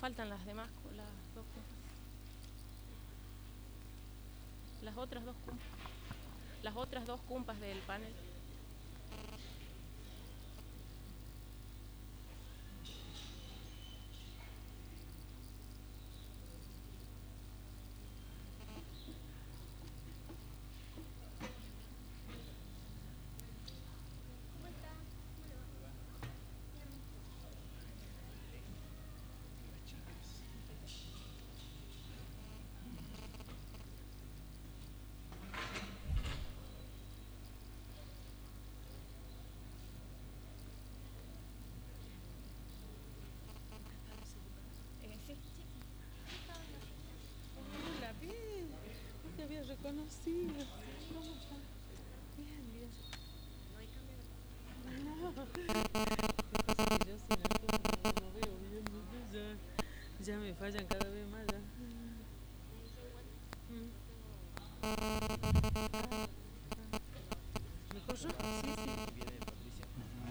faltan las demás, las dos cumpas. Las otras dos cumpas del panel. Reconocido. ¿Cómo está? Bien, bien. No hay cámara. Yo sin esto no veo bien. Ya me fallan cada vez más. Ya. ¿Me corro? Sí, sí. Viene Patricia.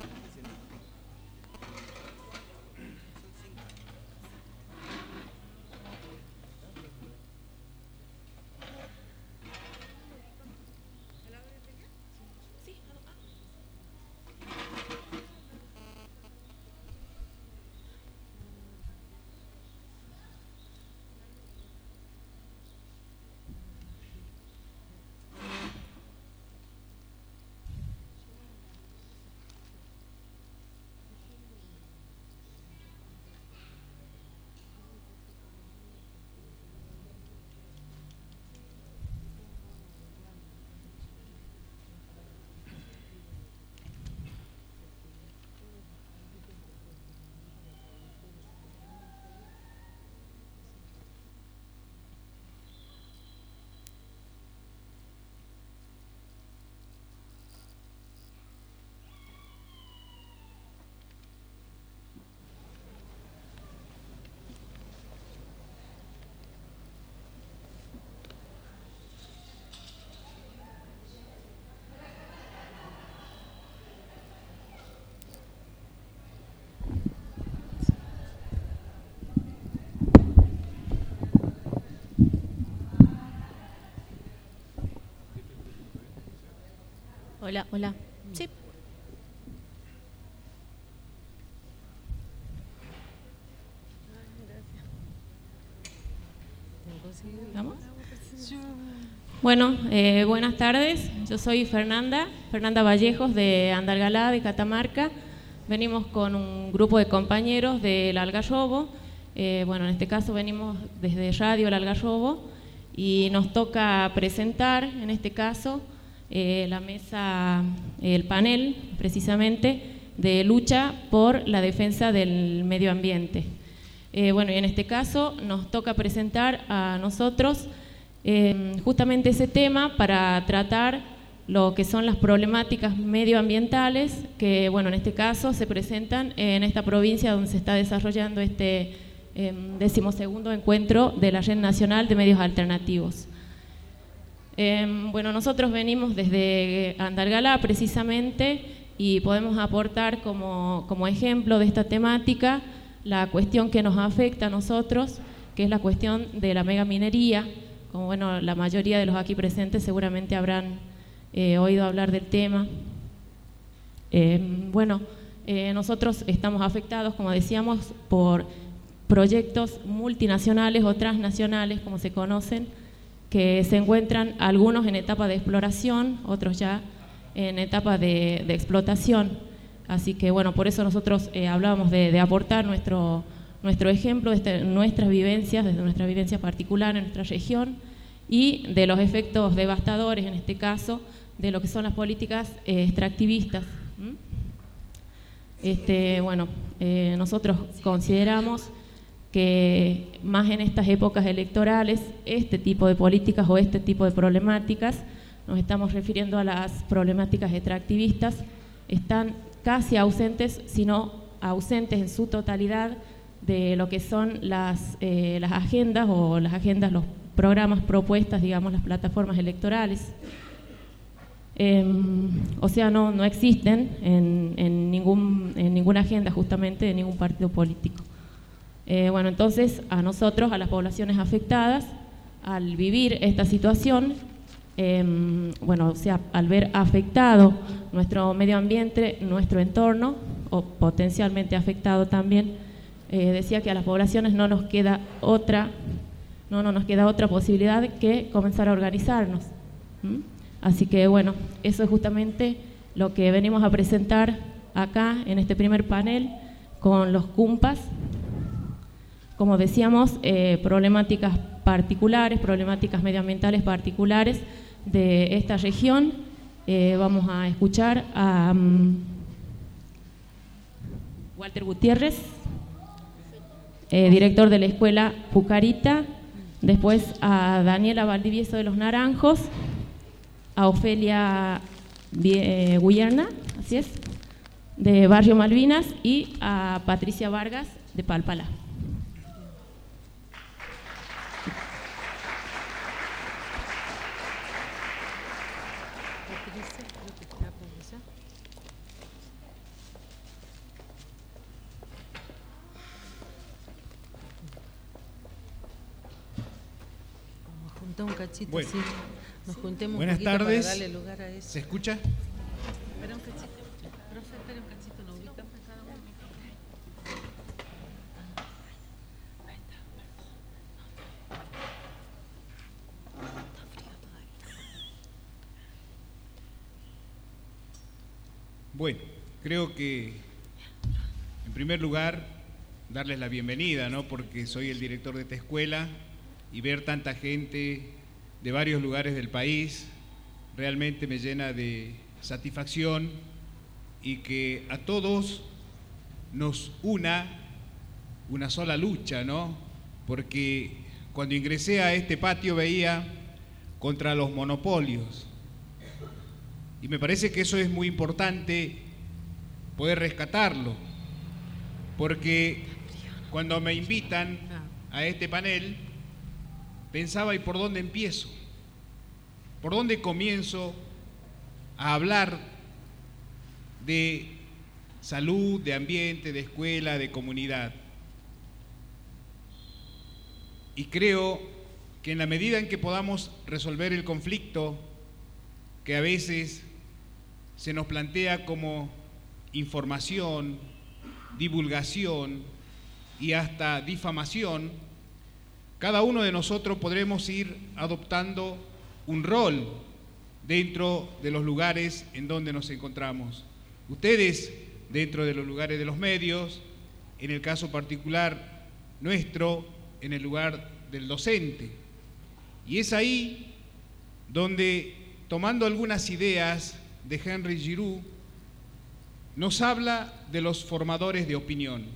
Hola, hola. Sí. ¿Vamos? Bueno, buenas tardes. Yo soy Fernanda Vallejos de Andalgalá, de Catamarca. Venimos con un grupo de compañeros del Algarrobo. Bueno, en este caso venimos desde Radio El Algarrobo y nos toca presentar, en este caso, la mesa, el panel, precisamente, de lucha por la defensa del medio ambiente. Bueno, y en este caso nos toca presentar a nosotros justamente ese tema para tratar lo que son las problemáticas medioambientales que, bueno, en este caso se presentan en esta provincia donde se está desarrollando este 12º encuentro de la Red Nacional de Medios Alternativos. Bueno, nosotros venimos desde Andalgalá precisamente y podemos aportar como ejemplo de esta temática la cuestión que nos afecta a nosotros, que es la cuestión de la megaminería. Como bueno, la mayoría de los aquí presentes seguramente habrán oído hablar del tema. Nosotros estamos afectados, como decíamos, por proyectos multinacionales o transnacionales, como se conocen, que se encuentran algunos en etapa de exploración, otros ya en etapa de explotación. Así que bueno, por eso nosotros hablábamos de aportar nuestro ejemplo desde nuestras vivencias, desde nuestra vivencia particular en nuestra región y de los efectos devastadores, en este caso, de lo que son las políticas extractivistas. Nosotros consideramos que más en estas épocas electorales, este tipo de políticas o este tipo de problemáticas, nos estamos refiriendo a las problemáticas extractivistas, están casi ausentes, sino ausentes en su totalidad de lo que son las agendas los programas, propuestas, digamos, las plataformas electorales. No existen en ninguna agenda justamente de ningún partido político. Bueno, entonces a nosotros, a las poblaciones afectadas, al vivir esta situación, bueno, o sea, al ver afectado nuestro medio ambiente, nuestro entorno, o potencialmente afectado también, decía que a las poblaciones no nos queda otra posibilidad que comenzar a organizarnos. Así que bueno, eso es justamente lo que venimos a presentar acá en este primer panel con los CUMPAS. Como decíamos, problemáticas particulares, problemáticas medioambientales particulares de esta región. Vamos a escuchar a Walter Gutiérrez, director de la escuela Pucarita, después a Daniela Valdivieso de los Naranjos, a Ofelia Guyerna, así es, de Barrio Malvinas, y a Patricia Vargas de Palpalá. Un cachito, bueno, sí. Nos juntemos buenas un tardes. para darle lugar a eso. ¿Se escucha? Espera un cachito, profe, espera un cachito, nos ubicamos cada uno. Ahí está. Está frío todavía. Bueno, creo que en primer lugar darles la bienvenida, ¿no? Porque soy el director de esta escuela y ver tanta gente de varios lugares del país realmente me llena de satisfacción, y que a todos nos una sola lucha, ¿no? Porque cuando ingresé a este patio veía contra los monopolios, y me parece que eso es muy importante poder rescatarlo, porque cuando me invitan a este panel pensaba, ¿y por dónde empiezo? ¿Por dónde comienzo a hablar de salud, de ambiente, de escuela, de comunidad? Y creo que en la medida en que podamos resolver el conflicto que a veces se nos plantea como información, divulgación y hasta difamación, cada uno de nosotros podremos ir adoptando un rol dentro de los lugares en donde nos encontramos. Ustedes dentro de los lugares de los medios, en el caso particular nuestro, en el lugar del docente. Y es ahí donde, tomando algunas ideas de Henry Giroux, nos habla de los formadores de opinión.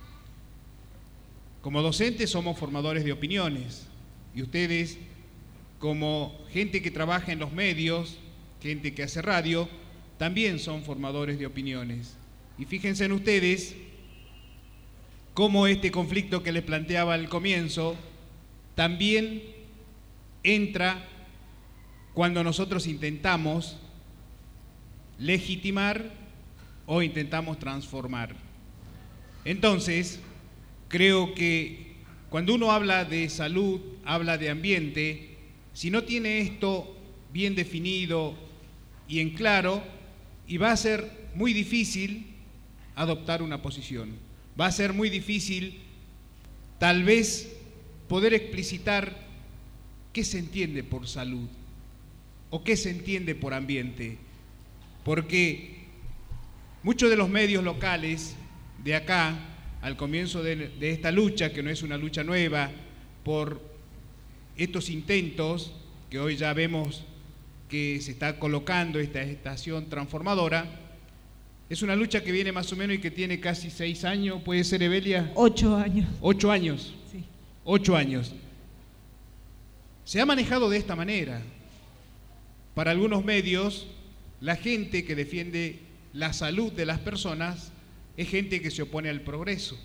Como docentes somos formadores de opiniones, y ustedes, como gente que trabaja en los medios, gente que hace radio, también son formadores de opiniones. Y fíjense en ustedes cómo este conflicto que les planteaba al comienzo también entra cuando nosotros intentamos legitimar o intentamos transformar. Entonces, creo que cuando uno habla de salud, habla de ambiente, si no tiene esto bien definido y en claro, y va a ser muy difícil adoptar una posición. Va a ser muy difícil tal vez poder explicitar qué se entiende por salud o qué se entiende por ambiente, porque muchos de los medios locales de acá, al comienzo de esta lucha, que no es una lucha nueva, por estos intentos que hoy ya vemos que se está colocando esta estación transformadora, es una lucha que viene más o menos y que tiene casi 6 años, ¿puede ser, Evelia? 8 años. 8 años. Sí. 8 años. Se ha manejado de esta manera. Para algunos medios, la gente que defiende la salud de las personas es gente que se opone al progreso.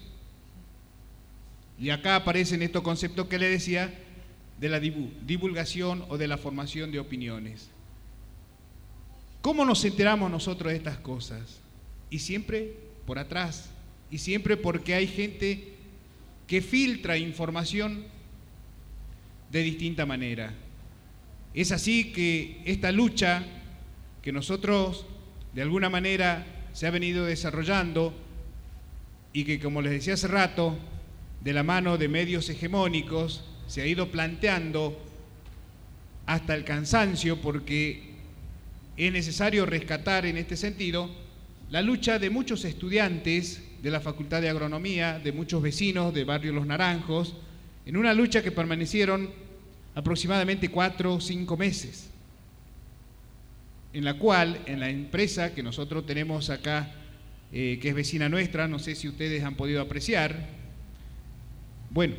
Y acá aparecen estos conceptos que le decía de la divulgación o de la formación de opiniones. ¿Cómo nos enteramos nosotros de estas cosas? Y siempre por atrás, y siempre porque hay gente que filtra información de distinta manera. Es así que esta lucha que nosotros de alguna manera se ha venido desarrollando y que, como les decía hace rato, de la mano de medios hegemónicos se ha ido planteando hasta el cansancio, porque es necesario rescatar en este sentido la lucha de muchos estudiantes de la Facultad de Agronomía, de muchos vecinos de Barrio Los Naranjos, en una lucha que permanecieron aproximadamente 4 o 5 meses, en la cual, en la empresa que nosotros tenemos acá, que es vecina nuestra, no sé si ustedes han podido apreciar, bueno,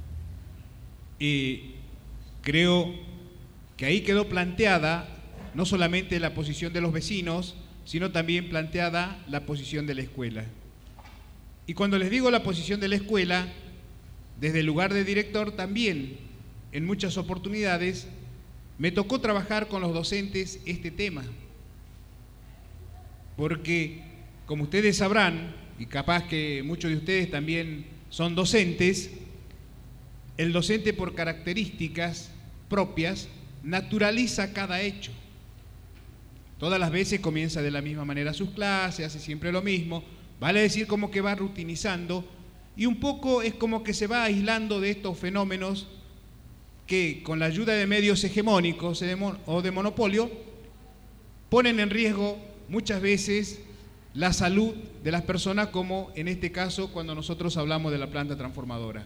creo que ahí quedó planteada no solamente la posición de los vecinos, sino también planteada la posición de la escuela. Y cuando les digo la posición de la escuela, desde el lugar de director también, en muchas oportunidades, me tocó trabajar con los docentes este tema. Porque, como ustedes sabrán, y capaz que muchos de ustedes también son docentes, el docente por características propias naturaliza cada hecho. Todas las veces comienza de la misma manera sus clases, hace siempre lo mismo, vale decir como que va rutinizando y un poco es como que se va aislando de estos fenómenos que con la ayuda de medios hegemónicos o de monopolio ponen en riesgo muchas veces la salud de las personas, como en este caso cuando nosotros hablamos de la planta transformadora.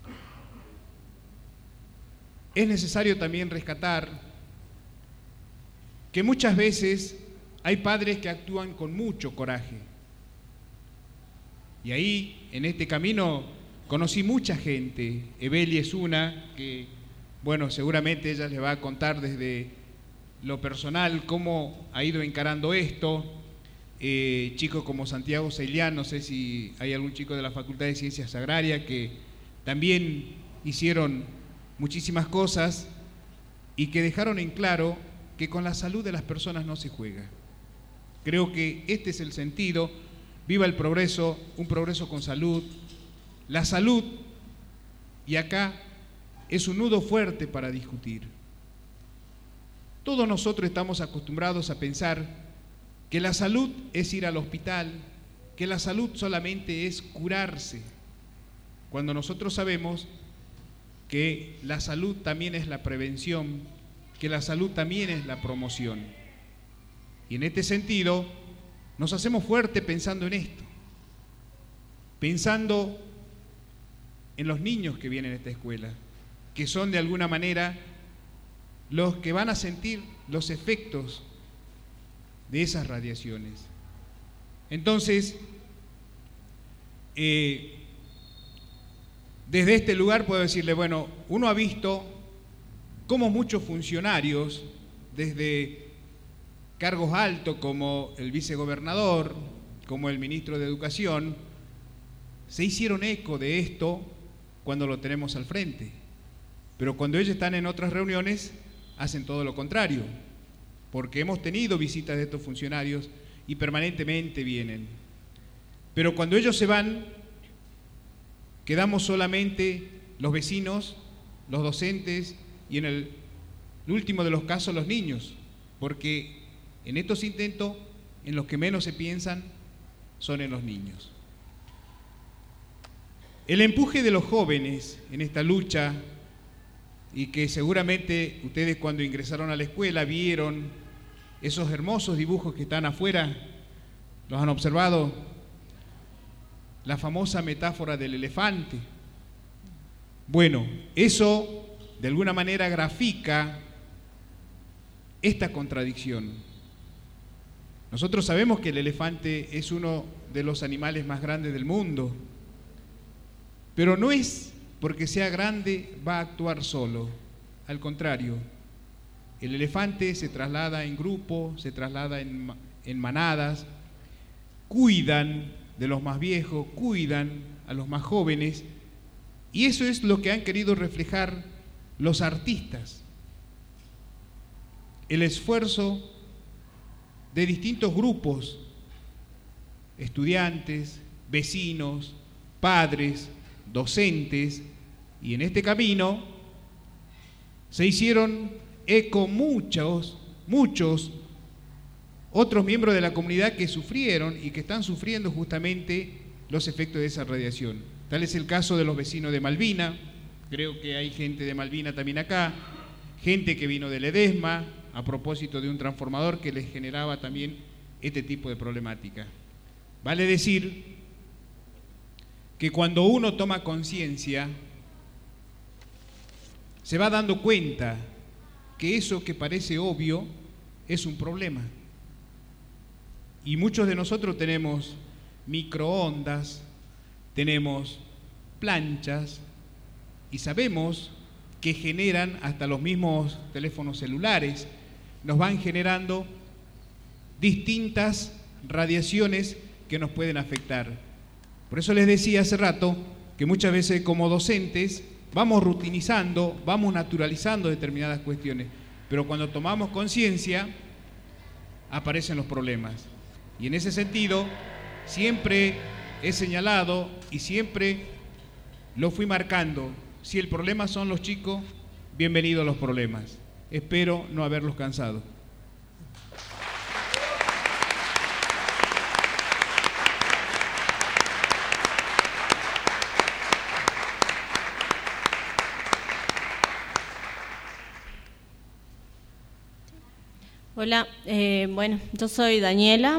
Es necesario también rescatar que muchas veces hay padres que actúan con mucho coraje. Y ahí, en este camino, conocí mucha gente. Ebeli es una que, bueno, seguramente ella les va a contar desde lo personal cómo ha ido encarando esto. Chicos como Santiago Ceilián, no sé si hay algún chico de la Facultad de Ciencias Agrarias que también hicieron muchísimas cosas y que dejaron en claro que con la salud de las personas no se juega. Creo que este es el sentido. Viva el progreso, un progreso con salud. La salud, y acá es un nudo fuerte para discutir. Todos nosotros estamos acostumbrados a pensar que la salud es ir al hospital, que la salud solamente es curarse, cuando nosotros sabemos que la salud también es la prevención, que la salud también es la promoción. Y en este sentido, nos hacemos fuertes pensando en esto, pensando en los niños que vienen a esta escuela, que son de alguna manera los que van a sentir los efectos de esas radiaciones. Entonces, desde este lugar puedo decirle, bueno, uno ha visto cómo muchos funcionarios, desde cargos altos como el vicegobernador, como el ministro de Educación, se hicieron eco de esto cuando lo tenemos al frente. Pero cuando ellos están en otras reuniones, hacen todo lo contrario, porque hemos tenido visitas de estos funcionarios y permanentemente vienen. Pero cuando ellos se van, quedamos solamente los vecinos, los docentes y en el último de los casos los niños, porque en estos intentos en los que menos se piensan son en los niños. El empuje de los jóvenes en esta lucha, y que seguramente ustedes cuando ingresaron a la escuela vieron esos hermosos dibujos que están afuera, los han observado, la famosa metáfora del elefante. Bueno, eso de alguna manera grafica esta contradicción. Nosotros sabemos que el elefante es uno de los animales más grandes del mundo, pero no es porque sea grande va a actuar solo. Al contrario, el elefante se traslada en grupo, se traslada en manadas, cuidan de los más viejos, cuidan a los más jóvenes, y eso es lo que han querido reflejar los artistas. El esfuerzo de distintos grupos, estudiantes, vecinos, padres, docentes, y en este camino se hicieron eco muchos otros miembros de la comunidad que sufrieron y que están sufriendo justamente los efectos de esa radiación. Tal es el caso de los vecinos de Malvina, creo que hay gente de Malvina también acá, gente que vino de Ledesma, a propósito de un transformador que les generaba también este tipo de problemática. Vale decir que cuando uno toma conciencia, se va dando cuenta que eso que parece obvio es un problema. Y muchos de nosotros tenemos microondas, tenemos planchas y sabemos que generan, hasta los mismos teléfonos celulares, nos van generando distintas radiaciones que nos pueden afectar. Por eso les decía hace rato que muchas veces como docentes vamos rutinizando, vamos naturalizando determinadas cuestiones, pero cuando tomamos conciencia aparecen los problemas. Y en ese sentido siempre he señalado y siempre lo fui marcando: si el problema son los chicos, bienvenidos los problemas. Espero no haberlos cansado. Hola, bueno, yo soy Daniela,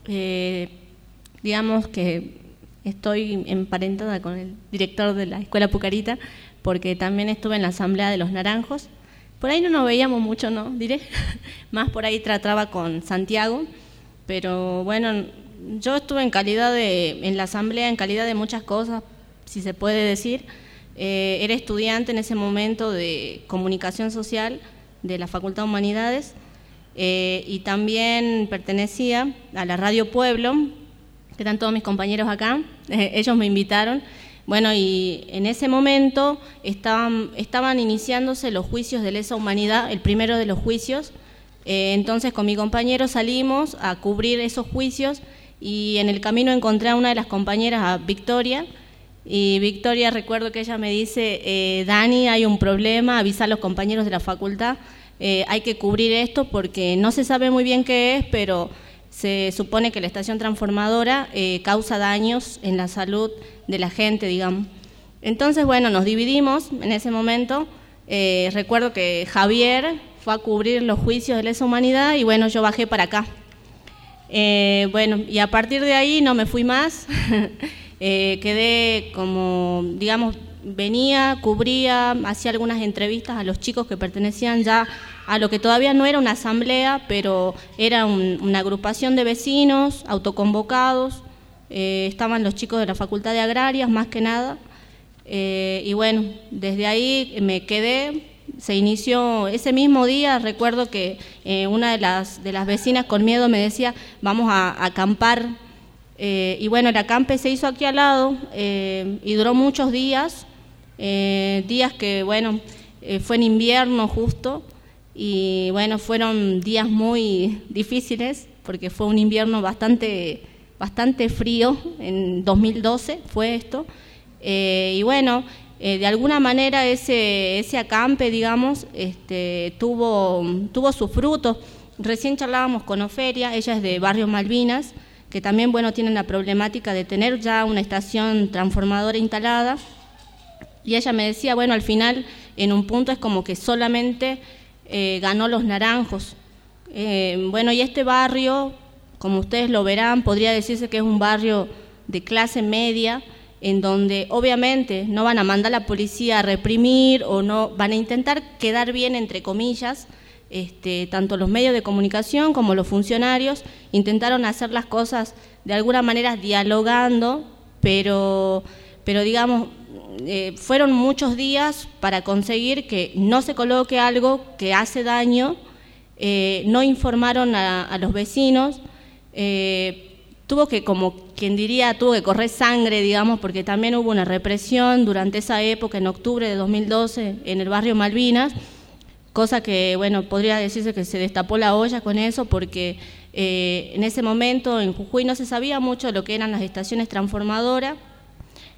digamos que estoy emparentada con el director de la Escuela Pucarita, porque también estuve en la Asamblea de los Naranjos. Por ahí no nos veíamos mucho, ¿no? Diré, más por ahí trataba con Santiago, pero bueno, yo estuve en la Asamblea en calidad de muchas cosas, si se puede decir. Era estudiante en ese momento de Comunicación Social de la Facultad de Humanidades, y también pertenecía a la Radio Pueblo, que están todos mis compañeros acá, ellos me invitaron. Bueno, y en ese momento estaban iniciándose los juicios de lesa humanidad, el primero de los juicios. Entonces con mi compañero salimos a cubrir esos juicios y en el camino encontré a una de las compañeras, a Victoria, y Victoria, recuerdo que ella me dice: Dani, hay un problema, avisa a los compañeros de la facultad, hay que cubrir esto porque no se sabe muy bien qué es, pero se supone que la estación transformadora causa daños en la salud de la gente, digamos. Entonces, bueno, nos dividimos en ese momento. Recuerdo que Javier fue a cubrir los juicios de lesa humanidad y bueno, yo bajé para acá. Bueno, y a partir de ahí no me fui más. Quedé como, digamos, venía, cubría, hacía algunas entrevistas a los chicos que pertenecían ya a lo que todavía no era una asamblea, pero era una agrupación de vecinos autoconvocados. Estaban los chicos de la Facultad de Agrarias, más que nada, y bueno, desde ahí me quedé. Se inició ese mismo día. Recuerdo que una de las vecinas con miedo me decía: vamos a acampar, y bueno, el acampe se hizo aquí al lado, y duró muchos días, días que bueno, fue en invierno justo, y bueno, fueron días muy difíciles porque fue un invierno bastante frío. En 2012 fue esto, y bueno, de alguna manera ese acampe, digamos, tuvo sus frutos. Recién charlábamos con Ofelia, ella es de Barrio Malvinas, que también bueno, tienen la problemática de tener ya una estación transformadora instalada, y ella me decía, bueno, al final en un punto es como que solamente ganó Los Naranjos. Bueno, y este barrio, como ustedes lo verán, podría decirse que es un barrio de clase media, en donde obviamente no van a mandar a la policía a reprimir, o no van a intentar quedar bien, entre comillas. Tanto los medios de comunicación como los funcionarios intentaron hacer las cosas de alguna manera dialogando, pero digamos, fueron muchos días para conseguir que no se coloque algo que hace daño. No informaron a los vecinos. Tuvo que, como quien diría, tuvo que correr sangre, digamos, porque también hubo una represión durante esa época, en octubre de 2012, en el barrio Malvinas, cosa que, bueno, podría decirse que se destapó la olla con eso, porque en ese momento en Jujuy no se sabía mucho de lo que eran las estaciones transformadoras.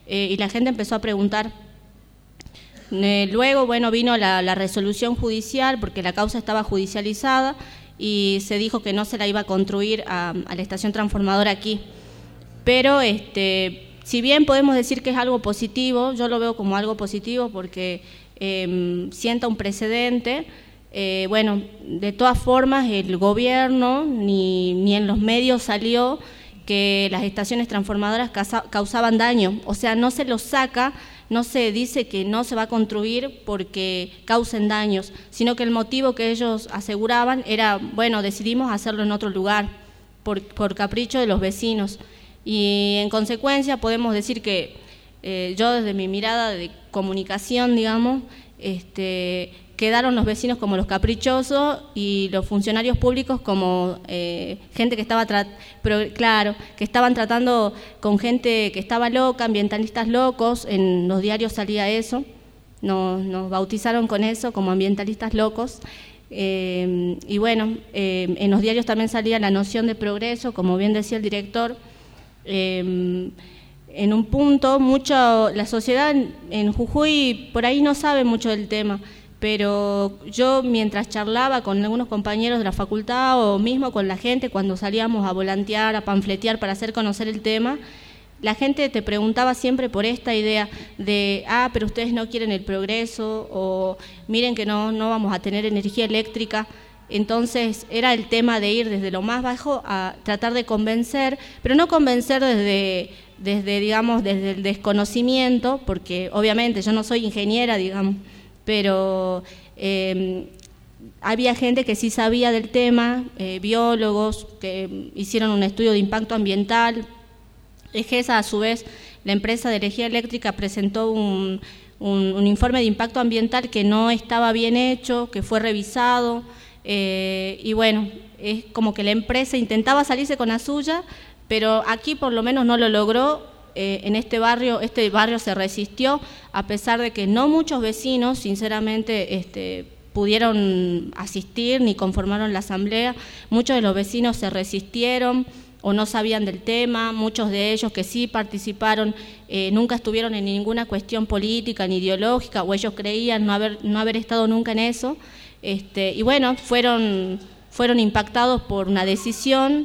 y la gente empezó a preguntar. Luego, bueno, vino la resolución judicial porque la causa estaba judicializada y se dijo que no se la iba a construir a la estación transformadora aquí. Pero si bien podemos decir que es algo positivo, yo lo veo como algo positivo porque sienta un precedente. Bueno, de todas formas el gobierno ni en los medios salió que las estaciones transformadoras causaban daño, o sea, no se los saca, no se dice que no se va a construir porque causen daños, sino que el motivo que ellos aseguraban era, bueno, decidimos hacerlo en otro lugar, por capricho de los vecinos. Y en consecuencia podemos decir que yo desde mi mirada de comunicación, digamos, quedaron los vecinos como los caprichosos y los funcionarios públicos como gente que estaba que estaban tratando con gente que estaba loca, ambientalistas locos. En los diarios salía eso, nos bautizaron con eso como ambientalistas locos. Y bueno, en los diarios también salía la noción de progreso, como bien decía el director. En un punto, la sociedad en Jujuy por ahí no sabe mucho del tema, pero yo mientras charlaba con algunos compañeros de la facultad o mismo con la gente cuando salíamos a volantear, a panfletear para hacer conocer el tema, la gente te preguntaba siempre por esta idea de, pero ustedes no quieren el progreso, o miren que no vamos a tener energía eléctrica. Entonces era el tema de ir desde lo más bajo a tratar de convencer, pero no convencer digamos, desde el desconocimiento, porque obviamente yo no soy ingeniera, digamos, pero había gente que sí sabía del tema, biólogos que hicieron un estudio de impacto ambiental. EGESA, a su vez, la empresa de energía eléctrica, presentó un informe de impacto ambiental que no estaba bien hecho, que fue revisado, y bueno, es como que la empresa intentaba salirse con la suya, pero aquí por lo menos no lo logró. En este barrio se resistió, a pesar de que no muchos vecinos, sinceramente, pudieron asistir ni conformaron la asamblea. Muchos de los vecinos se resistieron o no sabían del tema, muchos de ellos que sí participaron nunca estuvieron en ninguna cuestión política ni ideológica, o ellos creían no haber estado nunca en eso, y bueno, fueron impactados por una decisión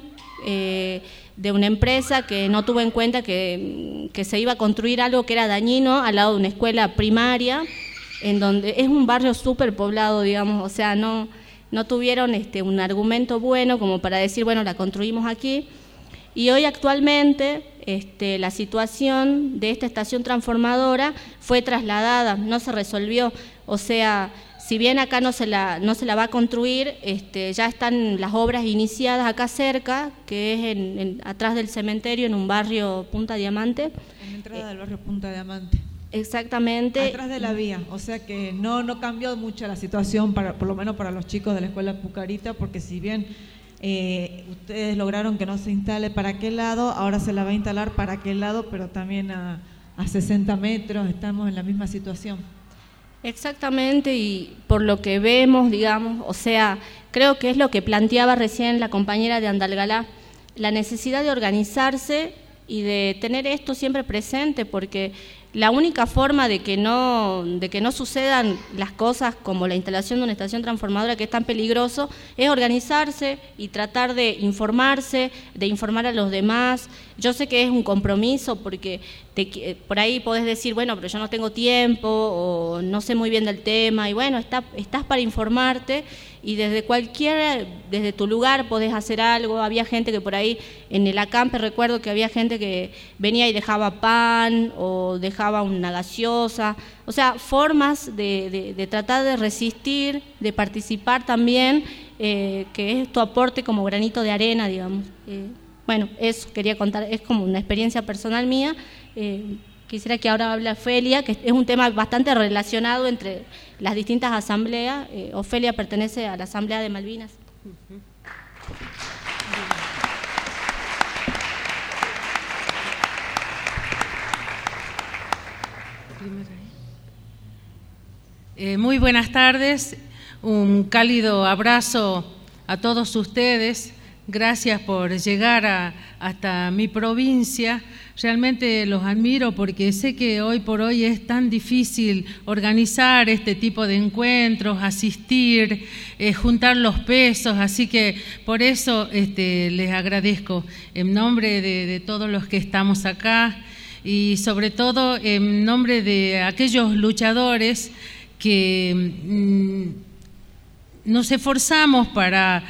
de una empresa que no tuvo en cuenta que se iba a construir algo que era dañino al lado de una escuela primaria, en donde es un barrio súper poblado, digamos, o sea, no tuvieron un argumento bueno como para decir, bueno, la construimos aquí. Y hoy actualmente la situación de esta estación transformadora fue trasladada, no se resolvió, o sea, si bien acá no se la va a construir, ya están las obras iniciadas acá cerca, que es atrás del cementerio, en un barrio Punta Diamante. En la entrada del barrio Punta Diamante. Exactamente. Atrás de la vía, o sea que no cambió mucho la situación, por lo menos para los chicos de la escuela Pucarita, porque si bien ustedes lograron que no se instale para aquel lado, ahora se la va a instalar para aquel lado, pero también a 60 metros, estamos en la misma situación. Exactamente, y por lo que vemos, digamos, o sea, creo que es lo que planteaba recién la compañera de Andalgalá, la necesidad de organizarse y de tener esto siempre presente, porque la única forma de que no sucedan las cosas como la instalación de una estación transformadora, que es tan peligroso, es organizarse y tratar de informarse, de informar a los demás. Yo sé que es un compromiso porque por ahí podés decir, bueno, pero yo no tengo tiempo o no sé muy bien del tema, y bueno, estás para informarte, y desde tu lugar podés hacer algo. Había gente que por ahí en el acampe, recuerdo que había gente que venía y dejaba pan o dejaba una gaseosa, o sea, formas de tratar de resistir, de participar también, que es tu aporte como granito de arena, digamos. Bueno, eso quería contar, es como una experiencia personal mía. Quisiera que ahora hable Ofelia, que es un tema bastante relacionado entre las distintas asambleas. Ofelia pertenece a la Asamblea de Malvinas. Muy buenas tardes, un cálido abrazo a todos ustedes, gracias por llegar hasta mi provincia. Realmente los admiro porque sé que hoy por hoy es tan difícil organizar este tipo de encuentros, asistir, juntar los pesos, así que por eso les agradezco en nombre de todos los que estamos acá y sobre todo en nombre de aquellos luchadores que nos esforzamos para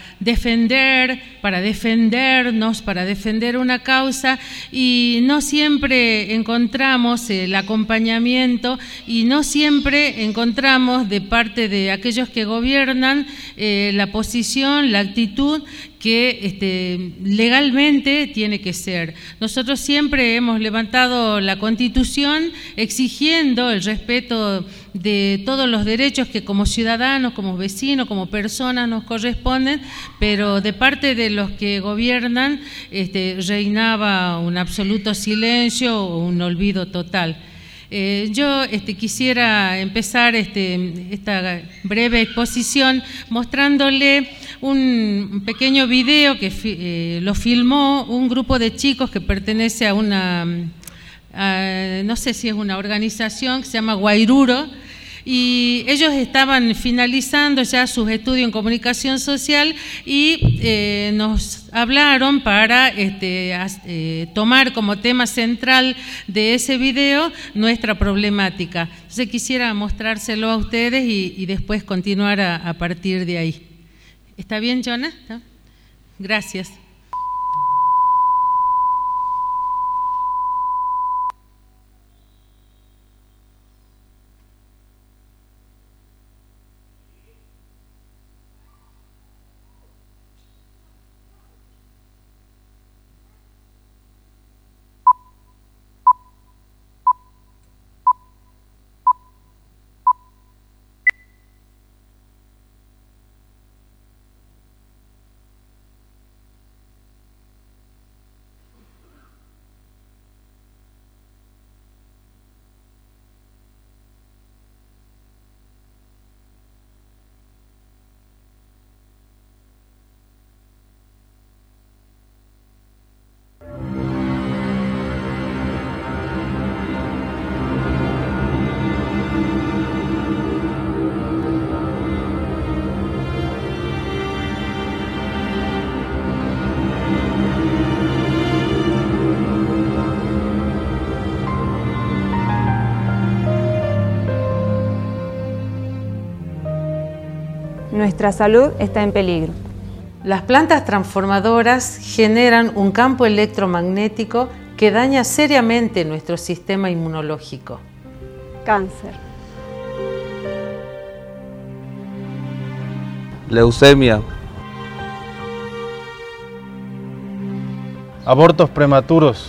defendernos, para defender una causa y no siempre encontramos el acompañamiento y no siempre encontramos de parte de aquellos que gobiernan la posición, la actitud que legalmente tiene que ser. Nosotros siempre hemos levantado la Constitución exigiendo el respeto de todos los derechos que como ciudadanos, como vecinos, como personas nos corresponden, pero de parte de los que gobiernan reinaba un absoluto silencio o un olvido total. Yo quisiera empezar esta breve exposición mostrándole un pequeño video que lo filmó un grupo de chicos que pertenece a una, no sé si es una organización que se llama Guairuro, y ellos estaban finalizando ya sus estudios en comunicación social y nos hablaron para tomar como tema central de ese video nuestra problemática. Entonces quisiera mostrárselo a ustedes y después continuar a partir de ahí. ¿Está bien, Jonah? ¿Está? Gracias. Nuestra salud está en peligro. Las plantas transformadoras generan un campo electromagnético que daña seriamente nuestro sistema inmunológico. Cáncer. Leucemia. Abortos prematuros.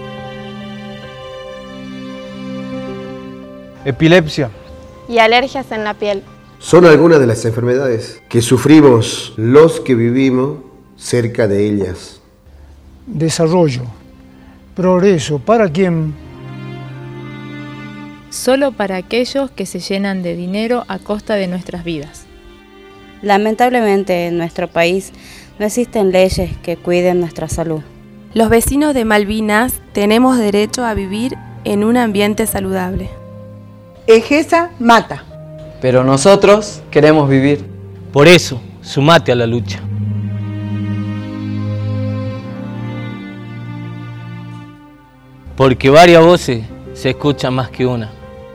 Epilepsia. Y alergias en la piel. Son algunas de las enfermedades que sufrimos los que vivimos cerca de ellas. Desarrollo, progreso, ¿para quién? Solo para aquellos que se llenan de dinero a costa de nuestras vidas. Lamentablemente en nuestro país no existen leyes que cuiden nuestra salud. Los vecinos de Malvinas tenemos derecho a vivir en un ambiente saludable. Egesa mata. Pero nosotros queremos vivir. Por eso, sumate a la lucha. Porque varias voces se escuchan más que una.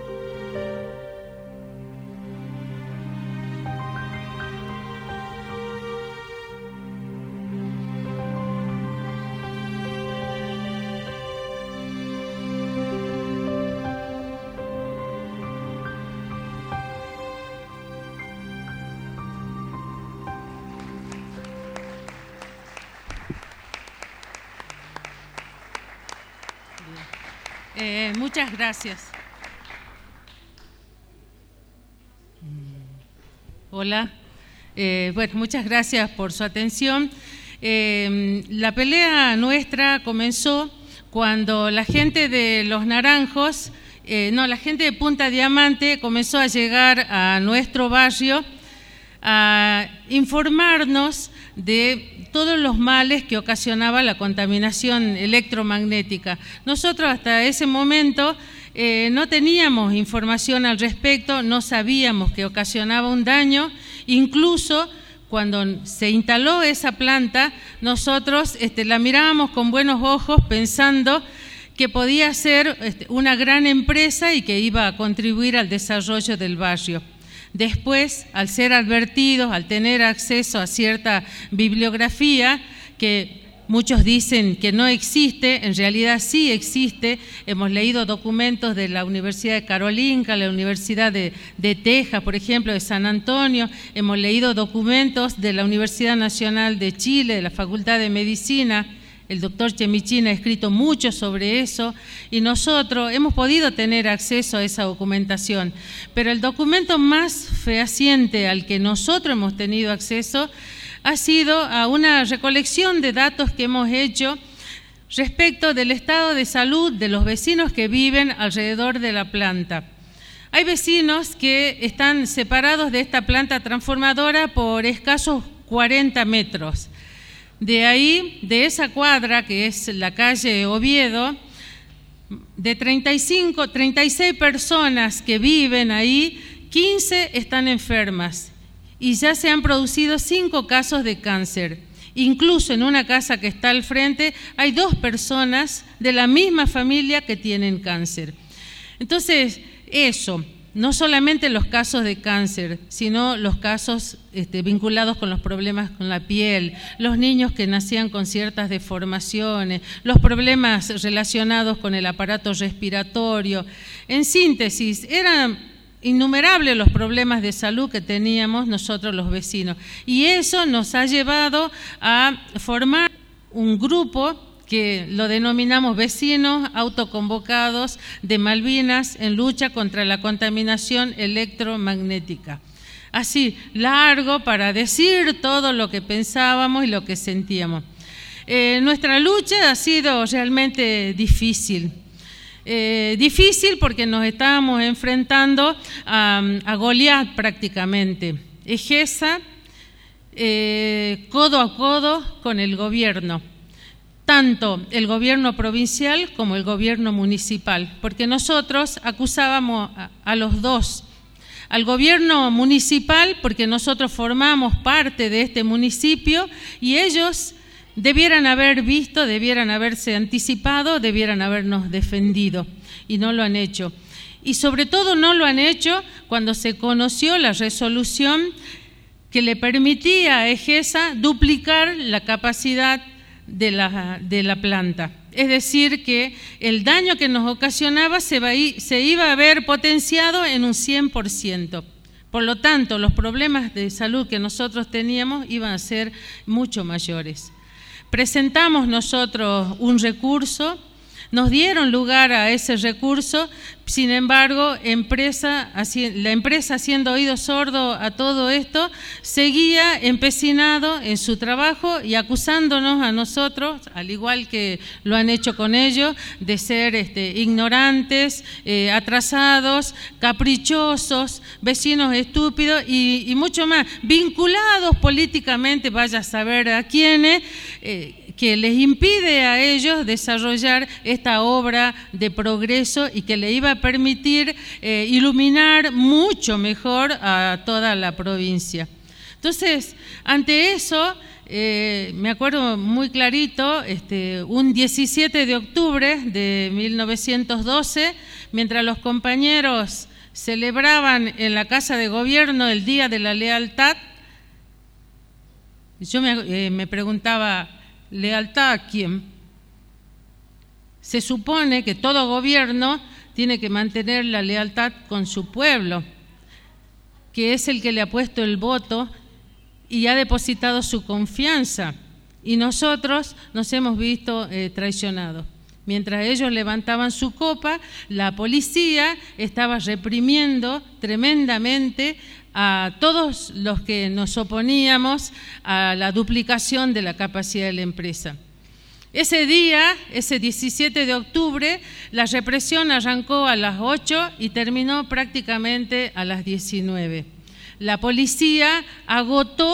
Muchas gracias. Hola. Bueno, muchas gracias por su atención. La pelea nuestra comenzó cuando la gente de Los Naranjos, la gente de Punta Diamante comenzó a llegar a nuestro barrio a informarnos de todos los males que ocasionaba la contaminación electromagnética. Nosotros hasta ese momento no teníamos información al respecto, no sabíamos que ocasionaba un daño, incluso cuando se instaló esa planta, nosotros la mirábamos con buenos ojos pensando que podía ser una gran empresa y que iba a contribuir al desarrollo del barrio. Después, al ser advertidos, al tener acceso a cierta bibliografía que muchos dicen que no existe, en realidad sí existe. Hemos leído documentos de la Universidad de Carolinca, la Universidad de Texas, por ejemplo, de San Antonio. Hemos leído documentos de la Universidad Nacional de Chile, de la Facultad de Medicina. El doctor Chemichín ha escrito mucho sobre eso y nosotros hemos podido tener acceso a esa documentación. Pero el documento más fehaciente al que nosotros hemos tenido acceso ha sido a una recolección de datos que hemos hecho respecto del estado de salud de los vecinos que viven alrededor de la planta. Hay vecinos que están separados de esta planta transformadora por escasos 40 metros. De ahí, de esa cuadra, que es la calle Oviedo, de 36 personas que viven ahí, 15 están enfermas y ya se han producido 5 casos de cáncer. Incluso en una casa que está al frente hay 2 personas de la misma familia que tienen cáncer. Entonces, eso, no solamente los casos de cáncer, sino los casos vinculados con los problemas con la piel, los niños que nacían con ciertas deformaciones, los problemas relacionados con el aparato respiratorio. En síntesis, eran innumerables los problemas de salud que teníamos nosotros los vecinos. Y eso nos ha llevado a formar un grupo que lo denominamos Vecinos Autoconvocados de Malvinas en lucha contra la contaminación electromagnética. Así, largo para decir todo lo que pensábamos y lo que sentíamos. Nuestra lucha ha sido realmente difícil. Difícil porque nos estábamos enfrentando a Goliat prácticamente. EGESA, codo a codo con el gobierno. Tanto el gobierno provincial como el gobierno municipal, porque nosotros acusábamos a los dos. Al gobierno municipal, porque nosotros formamos parte de este municipio y ellos debieran haber visto, debieran haberse anticipado, debieran habernos defendido y no lo han hecho. Y sobre todo no lo han hecho cuando se conoció la resolución que le permitía a EGESA duplicar la capacidad de la planta. Es decir, que el daño que nos ocasionaba se iba a ver potenciado en un 100%. Por lo tanto, los problemas de salud que nosotros teníamos iban a ser mucho mayores. Presentamos nosotros un recurso, nos dieron lugar a ese recurso, sin embargo, la empresa haciendo oído sordo a todo esto, seguía empecinado en su trabajo y acusándonos a nosotros, al igual que lo han hecho con ellos, de ser ignorantes, atrasados, caprichosos, vecinos estúpidos y mucho más, vinculados políticamente, vaya a saber a quiénes, que les impide a ellos desarrollar esta obra de progreso y que le iba a permitir iluminar mucho mejor a toda la provincia. Entonces, ante eso, me acuerdo muy clarito, un 17 de octubre de 1912, mientras los compañeros celebraban en la Casa de Gobierno el Día de la Lealtad, yo me preguntaba, ¿lealtad a quién? Se supone que todo gobierno tiene que mantener la lealtad con su pueblo, que es el que le ha puesto el voto y ha depositado su confianza. Y nosotros nos hemos visto traicionados. Mientras ellos levantaban su copa, la policía estaba reprimiendo tremendamente a todos los que nos oponíamos a la duplicación de la capacidad de la empresa. Ese día, ese 17 de octubre, la represión arrancó a las 8 y terminó prácticamente a las 19. La policía agotó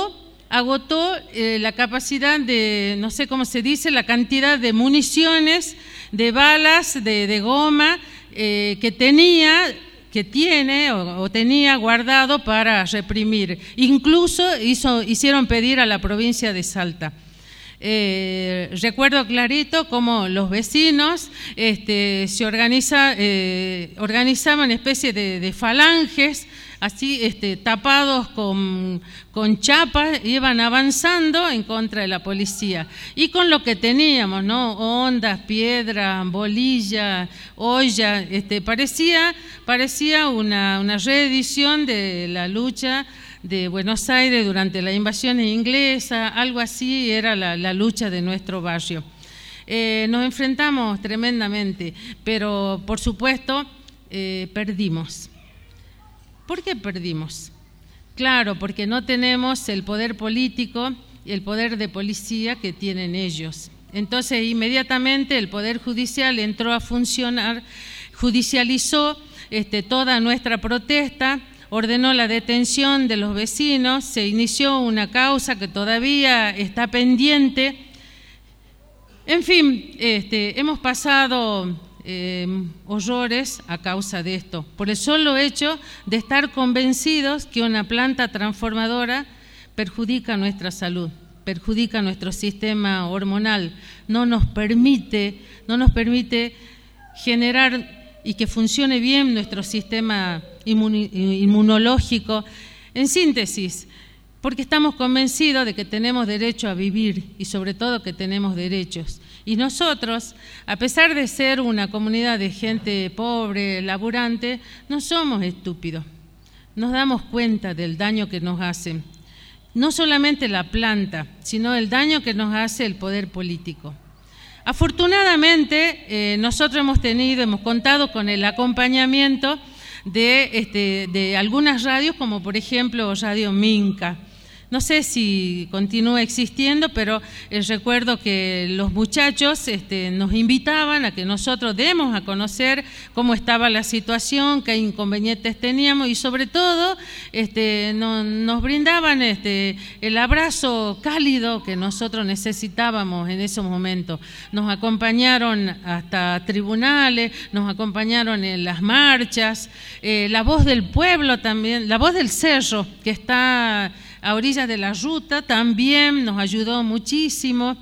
agotó la capacidad de, no sé cómo se dice, la cantidad de municiones, de balas, de goma que tiene o tenía guardado para reprimir. Incluso hicieron pedir a la provincia de Salta. Recuerdo clarito cómo los vecinos se organizaban especie de falanges, así tapados con chapas, iban avanzando en contra de la policía. Y con lo que teníamos, ¿no? Ondas, piedras, bolillas, olla, parecía una reedición de la lucha de Buenos Aires durante la invasión inglesa, algo así era la lucha de nuestro barrio. Nos enfrentamos tremendamente, pero por supuesto perdimos. ¿Por qué perdimos? Claro, porque no tenemos el poder político y el poder de policía que tienen ellos. Entonces, inmediatamente el Poder Judicial entró a funcionar, judicializó toda nuestra protesta, ordenó la detención de los vecinos, se inició una causa que todavía está pendiente. En fin, hemos pasado horrores a causa de esto, por el solo hecho de estar convencidos que una planta transformadora perjudica nuestra salud, perjudica nuestro sistema hormonal, no nos permite generar y que funcione bien nuestro sistema inmunológico. En síntesis, porque estamos convencidos de que tenemos derecho a vivir y sobre todo que tenemos derechos. Y nosotros, a pesar de ser una comunidad de gente pobre, laburante, no somos estúpidos. Nos damos cuenta del daño que nos hacen. No solamente la planta, sino el daño que nos hace el poder político. Afortunadamente, nosotros hemos contado con el acompañamiento de algunas radios, como por ejemplo Radio Minca. No sé si continúa existiendo, pero recuerdo que los muchachos nos invitaban a que nosotros demos a conocer cómo estaba la situación, qué inconvenientes teníamos y sobre todo nos brindaban el abrazo cálido que nosotros necesitábamos en esos momentos. Nos acompañaron hasta tribunales, nos acompañaron en las marchas, la voz del pueblo también, la voz del cerro que está a orillas de la ruta también nos ayudó muchísimo,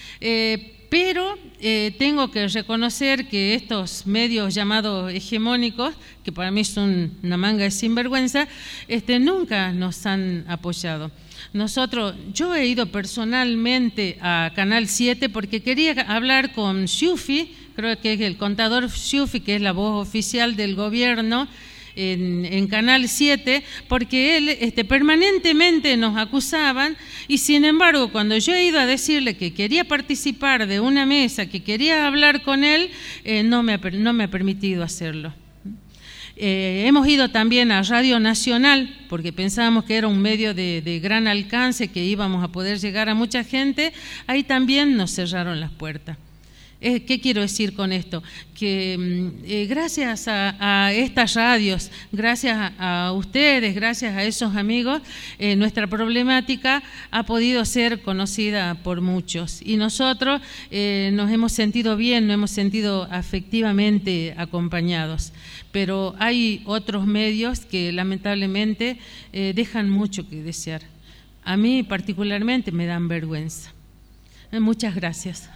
pero tengo que reconocer que estos medios llamados hegemónicos, que para mí son una manga de sinvergüenza, nunca nos han apoyado. Yo he ido personalmente a Canal 7 porque quería hablar con Sciuffi, creo que es el contador Sciuffi, que es la voz oficial del gobierno, en Canal 7, porque él permanentemente nos acusaban y sin embargo cuando yo he ido a decirle que quería participar de una mesa, que quería hablar con él, no me ha permitido hacerlo. Hemos ido también a Radio Nacional porque pensábamos que era un medio de gran alcance, que íbamos a poder llegar a mucha gente, ahí también nos cerraron las puertas. ¿Qué quiero decir con esto? Que gracias a estas radios, gracias a ustedes, gracias a esos amigos, nuestra problemática ha podido ser conocida por muchos y nosotros nos hemos sentido bien, nos hemos sentido afectivamente acompañados. Pero hay otros medios que lamentablemente dejan mucho que desear. A mí particularmente me dan vergüenza. Muchas gracias.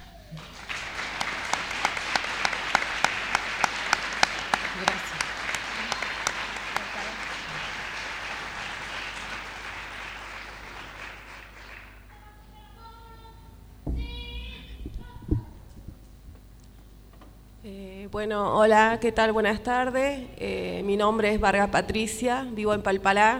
Bueno, hola, ¿qué tal? Buenas tardes. Mi nombre es Vargas Patricia, vivo en Palpalá.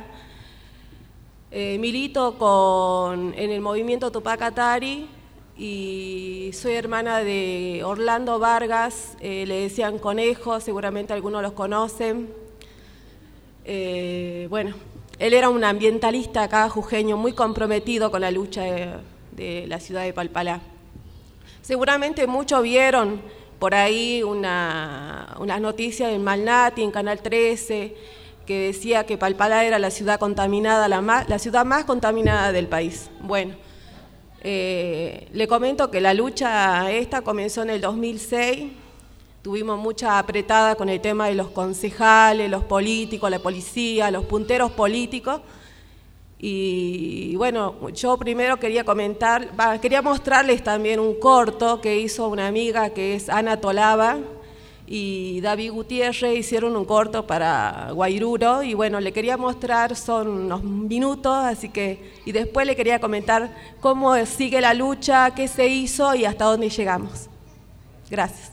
Milito en el movimiento Tupac Katari y soy hermana de Orlando Vargas, le decían Conejo, seguramente algunos los conocen. Bueno, él era un ambientalista acá jujeño muy comprometido con la lucha de la ciudad de Palpalá. Seguramente muchos vieron por ahí unas noticias en Malnati, en Canal 13, que decía que Palpalá era la ciudad contaminada, la ciudad más contaminada del país. Bueno, le comento que la lucha esta comenzó en el 2006, tuvimos mucha apretada con el tema de los concejales, los políticos, la policía, los punteros políticos. Y bueno, yo primero quería mostrarles también un corto que hizo una amiga que es Ana Tolaba y David Gutiérrez, hicieron un corto para Guairuro y bueno, le quería mostrar, son unos minutos, así que, y después le quería comentar cómo sigue la lucha, qué se hizo y hasta dónde llegamos. Gracias.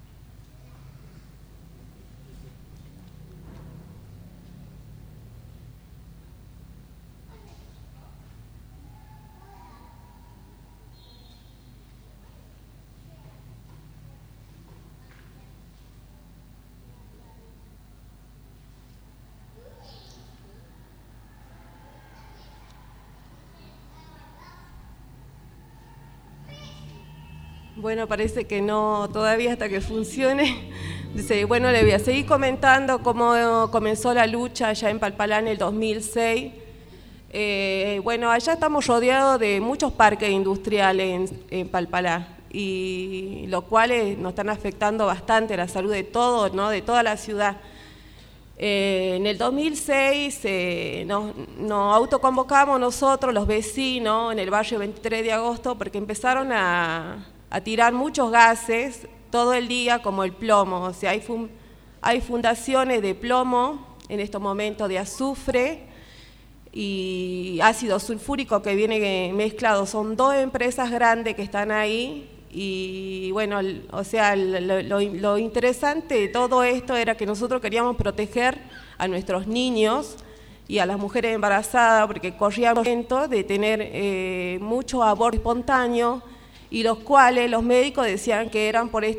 Bueno, parece que no, todavía hasta que funcione. Dice, bueno, le voy a seguir comentando cómo comenzó la lucha allá en Palpalá en el 2006. Bueno, allá estamos rodeados de muchos parques industriales en Palpalá, y los cuales nos están afectando bastante la salud de todos, ¿no? De toda la ciudad. En el 2006 nos autoconvocamos nosotros, los vecinos, en el barrio 23 de agosto, porque empezaron a tirar muchos gases todo el día, como el plomo. O sea, hay fundaciones de plomo en estos momentos, de azufre y ácido sulfúrico que viene mezclado. Son dos empresas grandes que están ahí y bueno, o sea, lo interesante de todo esto era que nosotros queríamos proteger a nuestros niños y a las mujeres embarazadas, porque corríamos el riesgo de tener mucho aborto espontáneo, y los cuales los médicos decían que eran por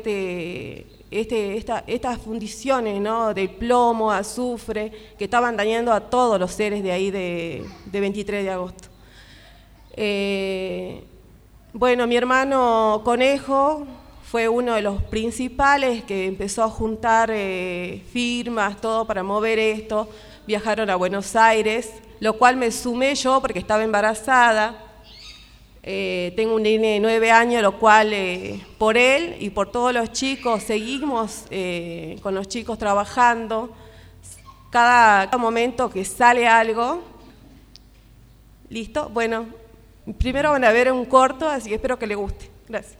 estas fundiciones, ¿no? De plomo, azufre, que estaban dañando a todos los seres de ahí de 23 de agosto. Bueno, mi hermano Conejo fue uno de los principales que empezó a juntar firmas, todo para mover esto. Viajaron a Buenos Aires, lo cual me sumé yo porque estaba embarazada. Tengo un nene de 9 años, lo cual por él y por todos los chicos seguimos con los chicos trabajando. Cada momento que sale algo. ¿Listo? Bueno, primero van a ver un corto, así que espero que les guste. Gracias.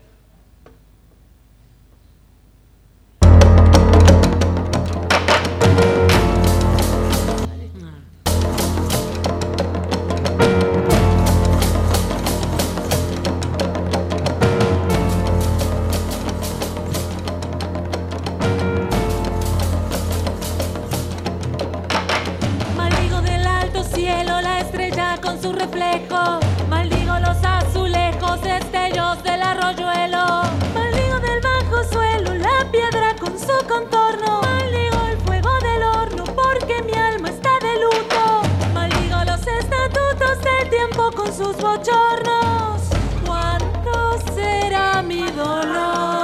Su reflejo, maldigo los azulejos, destellos del arroyuelo, maldigo del bajo suelo, la piedra con su contorno, maldigo el fuego del horno porque mi alma está de luto, maldigo los estatutos del tiempo con sus bochornos. ¿Cuánto será mi dolor?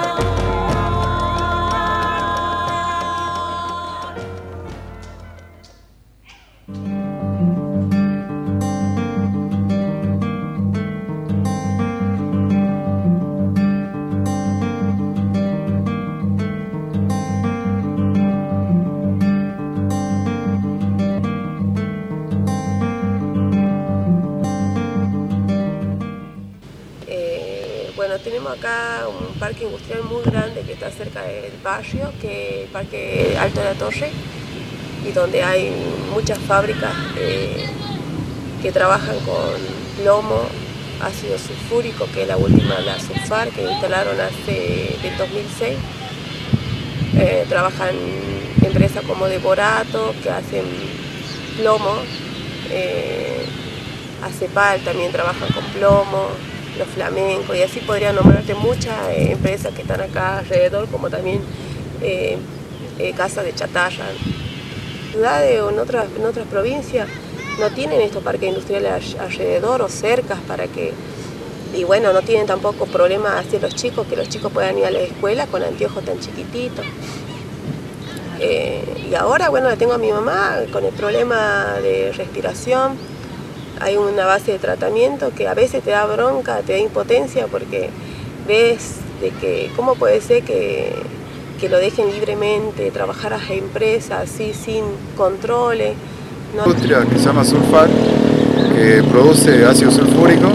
Tenemos acá un parque industrial muy grande que está cerca del barrio, que es el Parque Alto de la Torre, y donde hay muchas fábricas que trabajan con plomo, ácido sulfúrico, que es la última, la Sulfar, que instalaron del 2006. Trabajan empresas como Devorato, que hacen plomo, Acepal también trabajan con plomo, los flamencos, y así podría nombrarte muchas empresas que están acá alrededor, como también casas de chatarra. Ciudades o en otras provincias no tienen estos parques industriales alrededor o cercas para que, y bueno, no tienen tampoco problemas hacia los chicos, que los chicos puedan ir a la escuela con anteojos tan chiquititos. Y ahora, bueno, la tengo a mi mamá con el problema de respiración. Hay una base de tratamiento que a veces te da bronca, te da impotencia porque ves de que cómo puede ser que lo dejen libremente, trabajar a empresas así sin controles. ¿No? Una industria que se llama Sulfar, que produce ácido sulfúrico,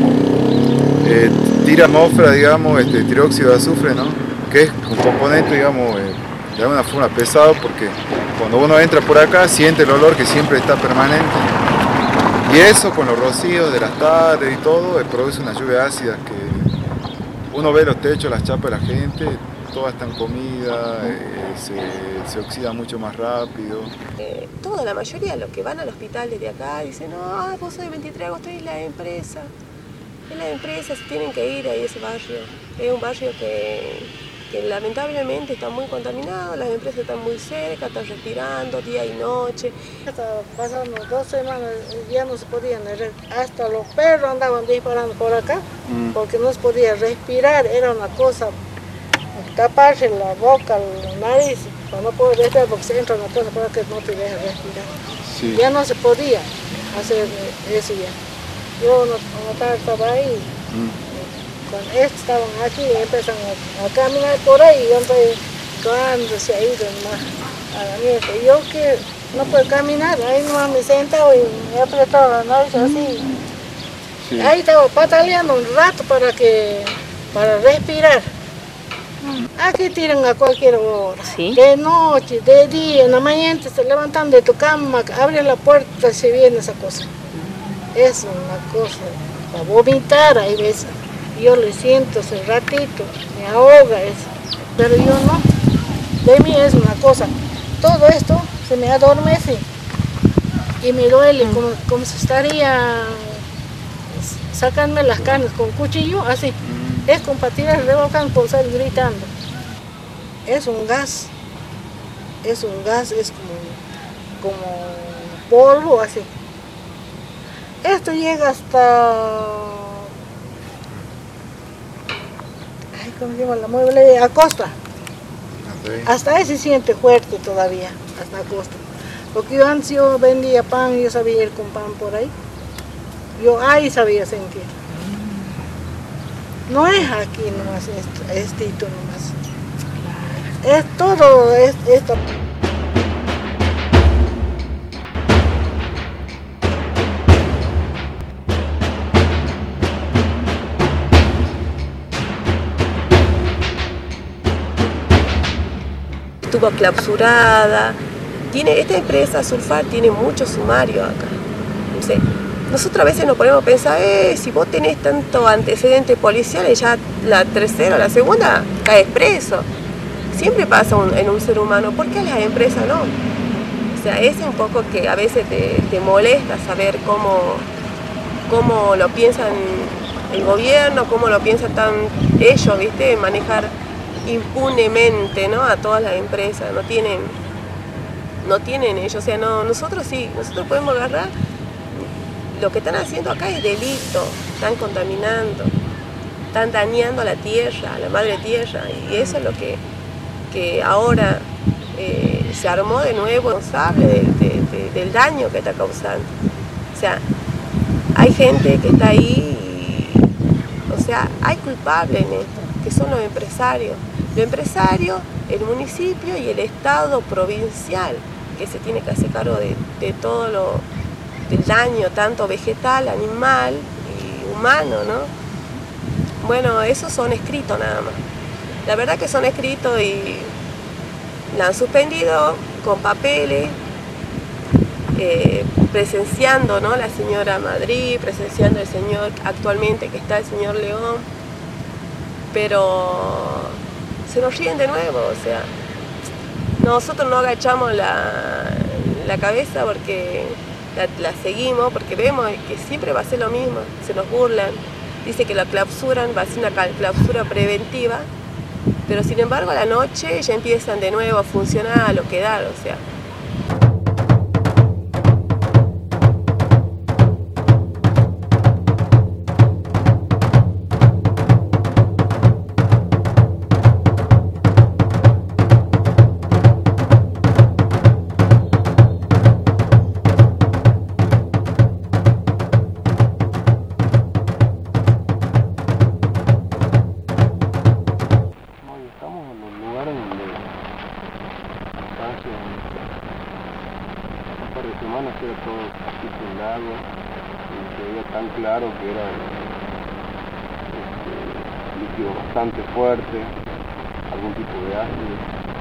tira atmósfera, digamos, dióxido de azufre, ¿no? Que es un componente, digamos, de alguna forma pesado, porque cuando uno entra por acá siente el olor que siempre está permanente. Y eso con los rocíos de las tardes y todo, produce una lluvia ácida que uno ve los techos, las chapas de la gente, todas están comidas, se oxida mucho más rápido. Toda la mayoría de los que van al hospital desde acá dicen, no, vos sos de 23 de agosto y la empresa. En las empresas tienen que ir a ese barrio. Es un barrio que lamentablemente está muy contaminado, las empresas están muy cerca, están respirando día y noche. Estaba pasando 2 semanas, ya no se podían, hasta los perros andaban disparando por acá, porque no se podía respirar, era una cosa, taparse la boca, la nariz, para no poder respirar, porque se entra una cosa para que no te deje respirar. Sí. Ya no se podía hacer eso ya. Yo no estaba ahí. Cuando estaban aquí empezaron a caminar por ahí, y yo cuando se ha ido más a la mierda. Yo que no puedo caminar, ahí nomás me he sentado y me he apretado la nariz así. Sí. Ahí estaba pataleando un rato para respirar. Aquí tiran a cualquier hora, ¿sí? De noche, de día, en la mañana te levantan de tu cama, abren la puerta y se viene esa cosa. Es una cosa para vomitar, hay veces. Yo le siento ese ratito, me ahoga eso, pero yo no. De mí es una cosa, todo esto se me adormece y me duele como si estaría sacándome las carnes con cuchillo, así. Es como para tirar revolcando por salir gritando. Es un gas, es como polvo así. Esto llega hasta... ¿cómo se llama la mueble? A costa. Hasta ahí se siente fuerte todavía, hasta a costa. Porque yo antes vendía pan, yo sabía ir con pan por ahí. Yo ahí sabía sentir. No es aquí nomás, estito nomás. Es todo esto. Estuvo clausurada. Esta empresa Sulfar tiene mucho sumario acá. No sé, nosotros a veces nos ponemos a pensar, si vos tenés tanto antecedentes policiales, ya la tercera o la segunda caes preso. Siempre pasa en un ser humano, ¿por qué a las empresas no? O sea, es un poco que a veces te molesta saber cómo lo piensan el gobierno, cómo lo piensan ellos, ¿viste? Manejar impunemente, ¿no? A todas las empresas, no tienen ellos, o sea, no, nosotros podemos agarrar, lo que están haciendo acá es delito, están contaminando, están dañando a la tierra, a la madre tierra, y eso es lo que ahora se armó de nuevo, responsable del daño que está causando. O sea, hay gente que está ahí, o sea, hay culpables en esto, que son los empresarios. Los empresarios, el municipio y el Estado provincial, que se tiene que hacer cargo de todo del daño, tanto vegetal, animal y humano, ¿no? Bueno, esos son escritos nada más. La verdad que son escritos y la han suspendido con papeles, presenciando, ¿no? La señora Madrid, presenciando el señor actualmente que está el señor León, pero se nos ríen de nuevo, o sea, nosotros no agachamos la cabeza porque la seguimos, porque vemos que siempre va a ser lo mismo, se nos burlan, dice que la clausuran, va a ser una clausura preventiva, pero sin embargo a la noche ya empiezan de nuevo a funcionar, a lo que dar, o sea. hace un par de semanas era todo casi un lago y se veía tan claro que era líquido bastante fuerte, algún tipo de ácido.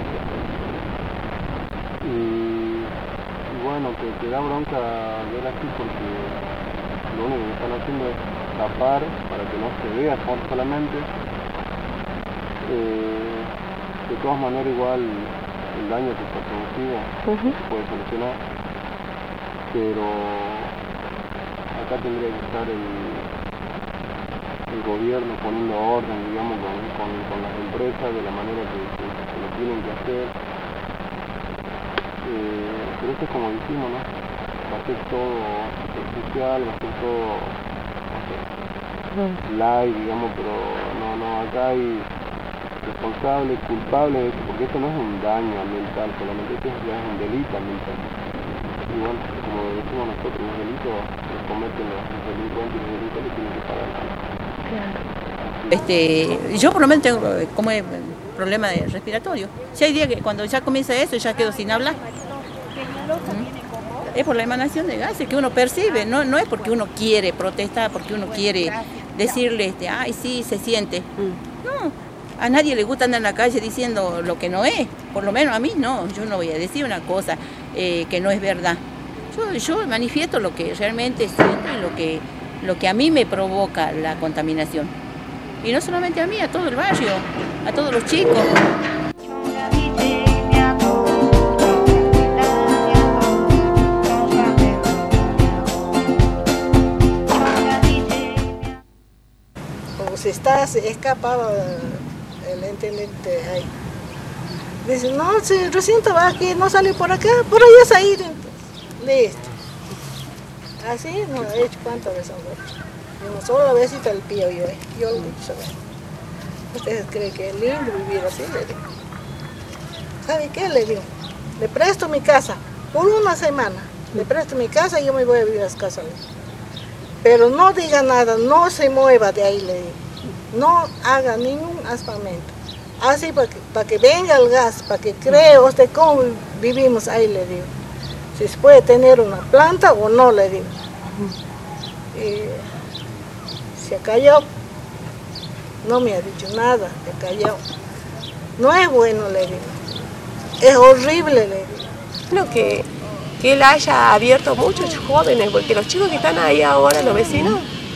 Y bueno, que da bronca ver así porque lo único que están haciendo es tapar para que no se vea solamente. De todas maneras igual el daño que está producido se puede solucionar, pero acá tendría que estar el gobierno poniendo orden, digamos, con las empresas de la manera que lo tienen que hacer. Pero esto es como dijimos, ¿no? Va a ser todo superficial, va a ser todo, no sé, live, digamos, pero no, acá hay responsables, culpables, porque esto no es un daño ambiental solamente, esto ya es un delito ambiental. Y bueno, como decimos nosotros, los delitos los cometen los delincuentes y los delincuentes tienen que pagar. Yo por lo menos tengo como problema de respiratorio. Si hay días que cuando ya comienza eso ya quedo sin hablar. Es por la emanación de gases que uno percibe, no es porque uno quiere protestar, porque uno quiere decirle, ay sí, se siente. No, a nadie le gusta andar en la calle diciendo lo que no es, por lo menos a mí no, yo no voy a decir una cosa que no es verdad. Yo manifiesto lo que realmente siento y lo que a mí me provoca la contaminación. Y no solamente a mí, a todo el barrio, a todos los chicos. Como se escapaba el intendente ahí. Dice, no, si recién estaba aquí, no salió por acá, por allá se ha ido. Listo. Así no he hecho cuántas veces. Una sola besita al pío yo le he dicho, ¿ustedes creen que es lindo vivir así? Le digo. ¿Sabe qué? Le digo, le presto mi casa por una semana. Le presto mi casa y yo me voy a vivir a su casa. Pero no diga nada, no se mueva de ahí, le digo. No haga ningún asparamento. Así para que venga el gas, para que crea usted cómo vivimos ahí, le digo. Si se puede tener una planta o no, le digo. Y se ha callado. No me ha dicho nada, se ha callado. No es bueno, le digo. Es horrible, le digo. Bueno, que él haya abierto muchos jóvenes, porque los chicos que están ahí ahora, los vecinos,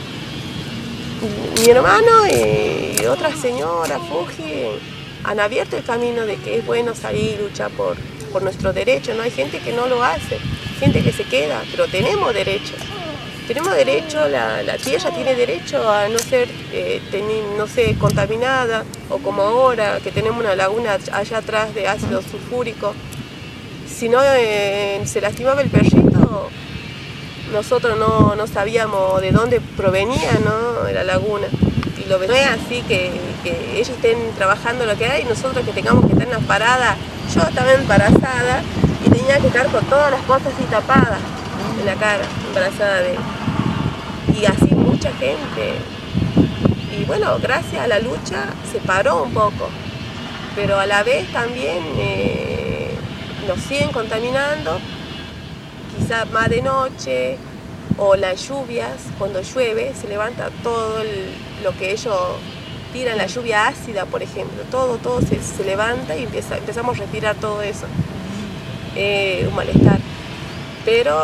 mi hermano y otra señora, Fuji, han abierto el camino de que es bueno salir y luchar por nuestro derecho. No hay gente que no lo hace, gente que se queda, pero tenemos derecho. Tenemos derecho, la tierra tiene derecho a no ser contaminada, o como ahora que tenemos una laguna allá atrás de ácido sulfúrico. Si no se lastimaba el perrito, nosotros no sabíamos de dónde provenía, ¿no?, de la laguna. Y lo no es así que ellos estén trabajando lo que hay y nosotros que tengamos que estar en una parada. Yo estaba embarazada y tenía que estar con todas las cosas así tapadas en la cara, embarazada de él. Y así mucha gente. Y bueno, gracias a la lucha se paró un poco, pero a la vez también nos siguen contaminando, quizás más de noche, o las lluvias, cuando llueve se levanta todo lo que ellos tiran, la lluvia ácida, por ejemplo, todo se levanta y empezamos a respirar todo eso. Un malestar. Pero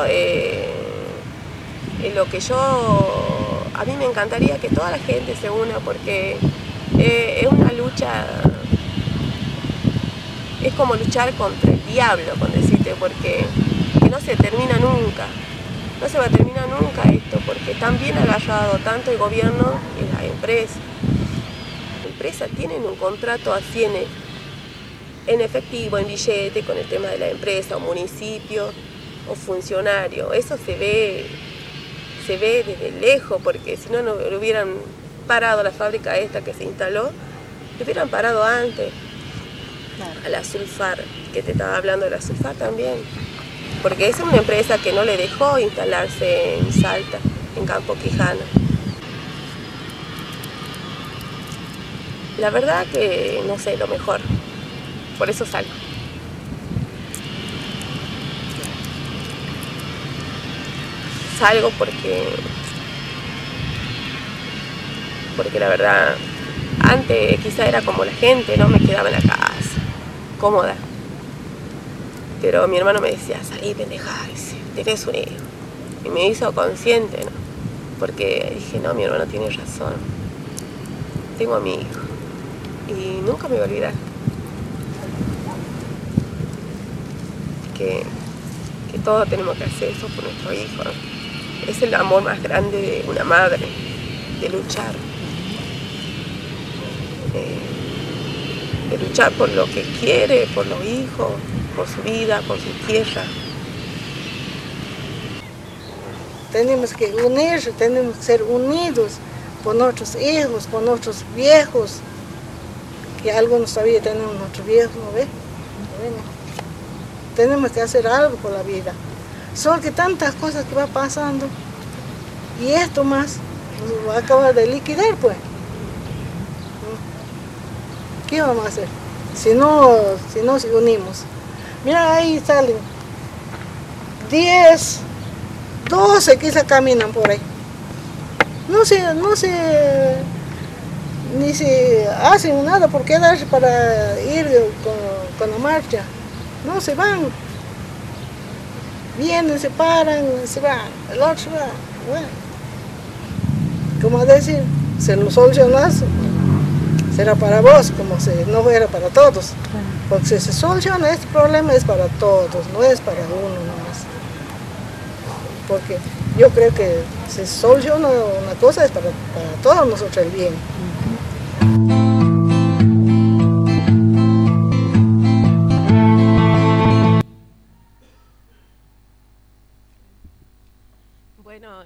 lo que a mí me encantaría que toda la gente se una, porque es una lucha, es como luchar contra el diablo, con decirte, porque que no se termina nunca. No se va a terminar nunca esto, porque están bien agarrados tanto el gobierno y la empresa. Las empresas tienen un contrato así en efectivo, en billete, con el tema de la empresa, o municipio, o funcionario. Eso se ve desde lejos, porque si no hubieran parado la fábrica esta que se instaló, lo hubieran parado antes. A la Sulfar, que te estaba hablando de la Sulfar también. Porque es una empresa que no le dejó instalarse en Salta, en Campo Quijano. La verdad que no sé, lo mejor. Por eso salgo. salgo porque la verdad, antes quizá era como la gente, ¿no? Me quedaba en la casa, cómoda. Pero mi hermano me decía, salí pendeja, tenés un hijo. Y me hizo consciente, ¿no? Porque dije, no, mi hermano tiene razón. Tengo a mi hijo. Y nunca me voy a olvidar. Que todos tenemos que hacer eso por nuestro hijo. Es el amor más grande de una madre, de luchar. De luchar por lo que quiere, por los hijos, por su vida, por su tierra. Tenemos que unirnos, tenemos que ser unidos por nuestros hijos, por nuestros viejos, que algunos todavía tenemos nuestros viejos, ¿no ves? Bueno, tenemos que hacer algo por la vida. Son que tantas cosas que va pasando y esto más nos va a acabar de liquidar, pues. ¿Qué vamos a hacer? Si no unimos. Mira, ahí salen 10, 12 quizás caminan por ahí. Ni se hacen nada por quedarse para ir con la marcha. No, se van. Vienen, se paran, se van. El otro se va. Bueno. Como decir, se lo solucionas, será para vos, como si no fuera para todos. Porque si se soluciona este problema es para todos, no es para uno nomás. Porque yo creo que si se soluciona una cosa es para todos nosotros el bien. Bueno,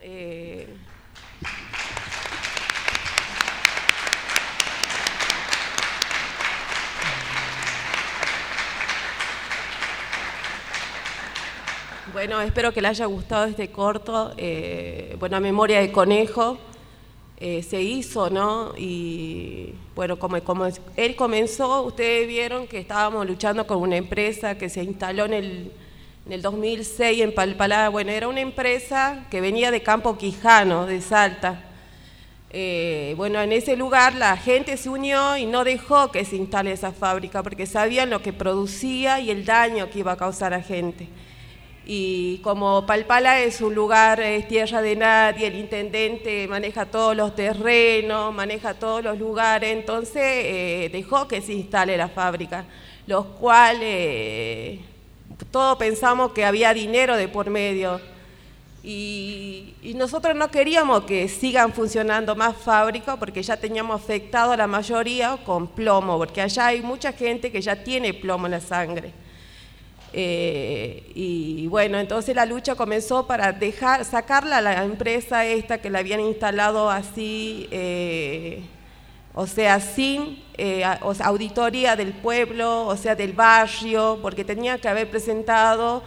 bueno, espero que les haya gustado este corto. Bueno, a memoria de Conejo se hizo, ¿no? Y bueno, como él comenzó, ustedes vieron que estábamos luchando con una empresa que se instaló en el 2006 en Palpalá. Bueno, era una empresa que venía de Campo Quijano, de Salta. Bueno, en ese lugar la gente se unió y no dejó que se instale esa fábrica porque sabían lo que producía y el daño que iba a causar a gente. Y como Palpalá es un lugar, es tierra de nadie, el intendente maneja todos los terrenos, maneja todos los lugares, entonces dejó que se instale la fábrica, los cuales todos pensamos que había dinero de por medio. Y nosotros no queríamos que sigan funcionando más fábricas porque ya teníamos afectado a la mayoría con plomo, porque allá hay mucha gente que ya tiene plomo en la sangre. Y bueno, entonces la lucha comenzó para sacarla a la empresa esta que la habían instalado así, o sea, sin auditoría del pueblo, o sea, del barrio, porque tenía que haber presentado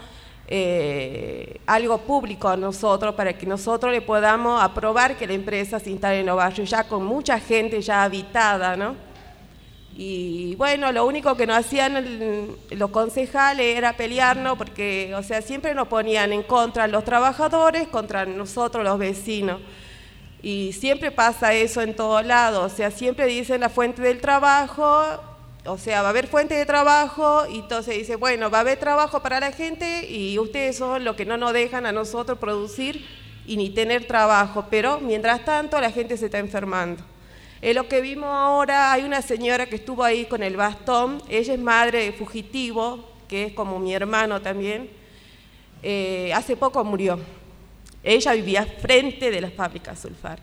algo público a nosotros para que nosotros le podamos aprobar que la empresa se instale en los barrios, ya con mucha gente ya habitada, ¿no? Y bueno, lo único que nos hacían los concejales era pelearnos porque, o sea, siempre nos ponían en contra los trabajadores, contra nosotros los vecinos. Y siempre pasa eso en todos lados, o sea, siempre dicen la fuente del trabajo, o sea, va a haber fuente de trabajo y entonces dice, bueno, va a haber trabajo para la gente y ustedes son los que no nos dejan a nosotros producir y ni tener trabajo, pero mientras tanto la gente se está enfermando. Lo que vimos ahora, hay una señora que estuvo ahí con el bastón, ella es madre de fugitivo, que es como mi hermano también, hace poco murió. Ella vivía frente de la fábrica Sulfar.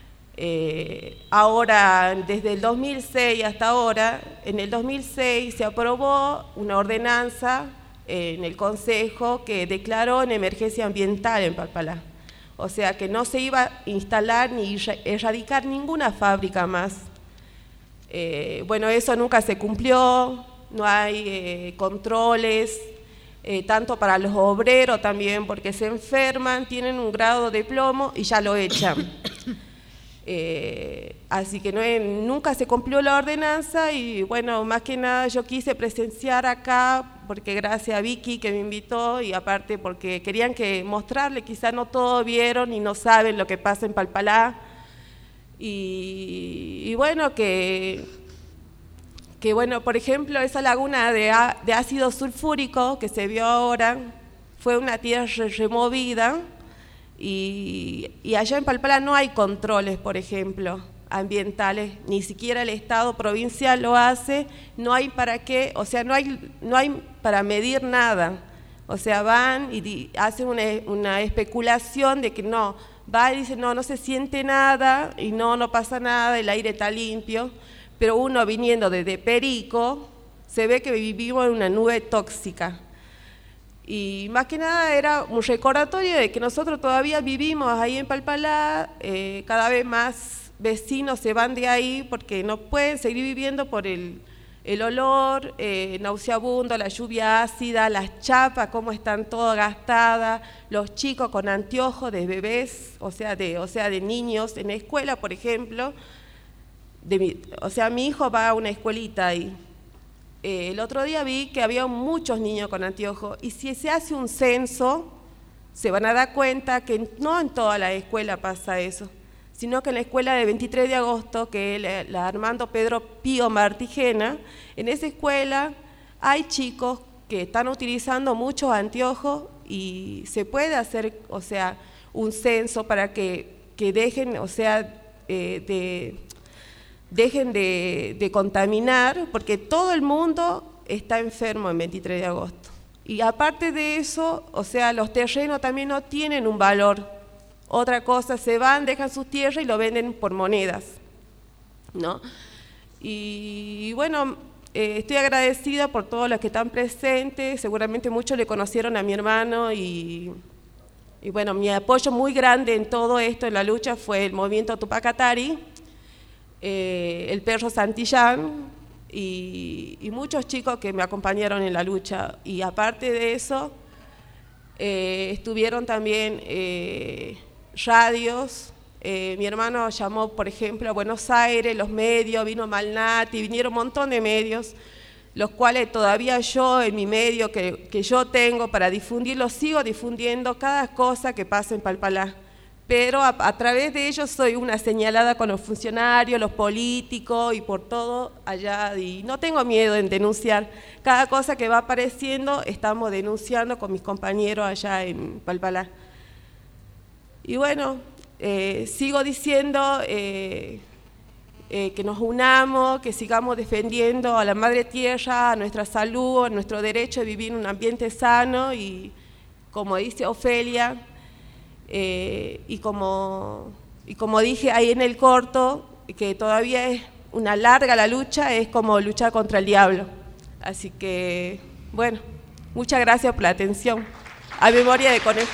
Ahora, desde el 2006 hasta ahora, en el 2006 se aprobó una ordenanza en el Consejo que declaró en emergencia ambiental en Palpalá. O sea que no se iba a instalar ni erradicar ninguna fábrica más. Bueno, eso nunca se cumplió, no hay controles, tanto para los obreros también, porque se enferman, tienen un grado de plomo y ya lo echan. Así que nunca se cumplió la ordenanza y bueno, más que nada yo quise presenciar acá, porque gracias a Vicky que me invitó y aparte porque querían que mostrarle, quizás no todos vieron y no saben lo que pasa en Palpalá. Y bueno, que bueno, por ejemplo, esa laguna de ácido sulfúrico que se vio ahora fue una tierra removida y allá en Palpalá no hay controles, por ejemplo, ambientales, ni siquiera el Estado provincial lo hace, no hay para qué, o sea, no hay para medir nada, o sea, van y hacen una especulación de que no, va y dice no se siente nada y no pasa nada, el aire está limpio, pero uno viniendo desde Perico se ve que vivimos en una nube tóxica. Y más que nada era un recordatorio de que nosotros todavía vivimos ahí en Palpalá, cada vez más vecinos se van de ahí porque no pueden seguir viviendo por el olor nauseabundo, la lluvia ácida, las chapas, cómo están todas gastadas, los chicos con anteojos de bebés, o sea, de niños en la escuela, por ejemplo. Mi hijo va a una escuelita ahí. El otro día vi que había muchos niños con anteojos y si se hace un censo se van a dar cuenta que no en toda la escuela pasa eso, sino que en la escuela de 23 de agosto, que es la Armando Pedro Pío Martigena, en esa escuela hay chicos que están utilizando muchos anteojos y se puede hacer, o sea, un censo para que dejen, o sea, dejen de contaminar, porque todo el mundo está enfermo en 23 de agosto. Y aparte de eso, o sea, los terrenos también no tienen un valor. Otra cosa, se van, dejan sus tierras y lo venden por monedas, ¿no? Y bueno, estoy agradecida por todos los que están presentes, seguramente muchos le conocieron a mi hermano y bueno, mi apoyo muy grande en todo esto, en la lucha, fue el movimiento Tupac Katari, el perro Santillán y muchos chicos que me acompañaron en la lucha. Y aparte de eso, estuvieron también radios. Mi hermano llamó, por ejemplo, a Buenos Aires, los medios, vino Malnati, vinieron un montón de medios, los cuales todavía yo, en mi medio que yo tengo para difundirlo, sigo difundiendo cada cosa que pasa en Palpalá. Pero a través de ellos soy una señalada con los funcionarios, los políticos y por todo allá. Y no tengo miedo en denunciar. Cada cosa que va apareciendo estamos denunciando con mis compañeros allá en Palpalá. Y bueno, sigo diciendo que nos unamos, que sigamos defendiendo a la Madre Tierra, a nuestra salud, a nuestro derecho de vivir en un ambiente sano y, como dice Ofelia, y como dije ahí en el corto, que todavía es una larga la lucha, es como luchar contra el diablo. Así que, bueno, muchas gracias por la atención. A memoria de Conejo.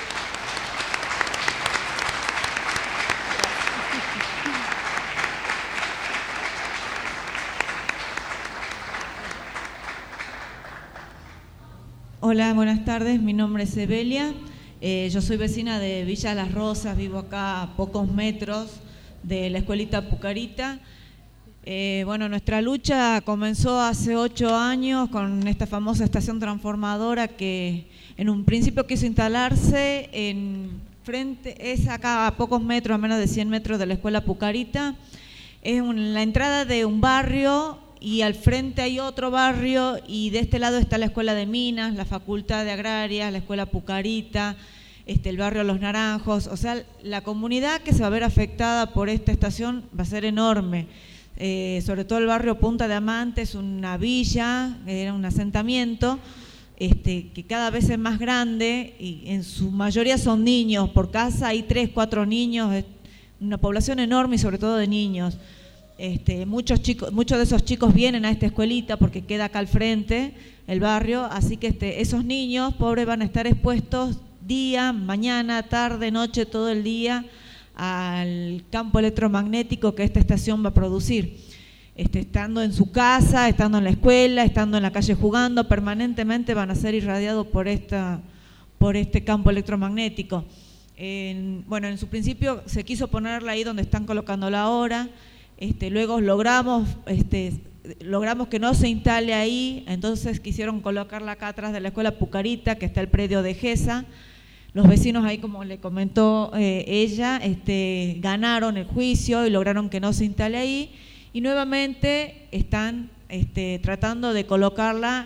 Hola, buenas tardes, mi nombre es Evelia. Yo soy vecina de Villa Las Rosas, vivo acá a pocos metros de la escuelita Pucarita. Bueno, nuestra lucha comenzó hace 8 años con esta famosa estación transformadora que en un principio quiso instalarse es acá a pocos metros, a menos de 100 metros de la escuela Pucarita. Es la entrada de un barrio y al frente hay otro barrio y de este lado está la Escuela de Minas, la Facultad de Agrarias, la Escuela Pucarita, el barrio Los Naranjos. O sea, la comunidad que se va a ver afectada por esta estación va a ser enorme. Sobre todo el barrio Punta de Amantes, una villa, era un asentamiento que cada vez es más grande y en su mayoría son niños. Por casa hay 3, 4 niños, es una población enorme y sobre todo de niños. Muchos de esos chicos vienen a esta escuelita porque queda acá al frente el barrio, así que esos niños pobres van a estar expuestos día, mañana, tarde, noche, todo el día al campo electromagnético que esta estación va a producir. Estando en su casa, estando en la escuela, estando en la calle jugando, permanentemente van a ser irradiados por este campo electromagnético. Bueno, en su principio se quiso ponerla ahí donde están colocándola ahora. Luego logramos logramos que no se instale ahí, entonces quisieron colocarla acá atrás de la escuela Pucarita, que está el predio de EGESA. Los vecinos ahí, como le comentó ella, ganaron el juicio y lograron que no se instale ahí, y nuevamente están tratando de colocarla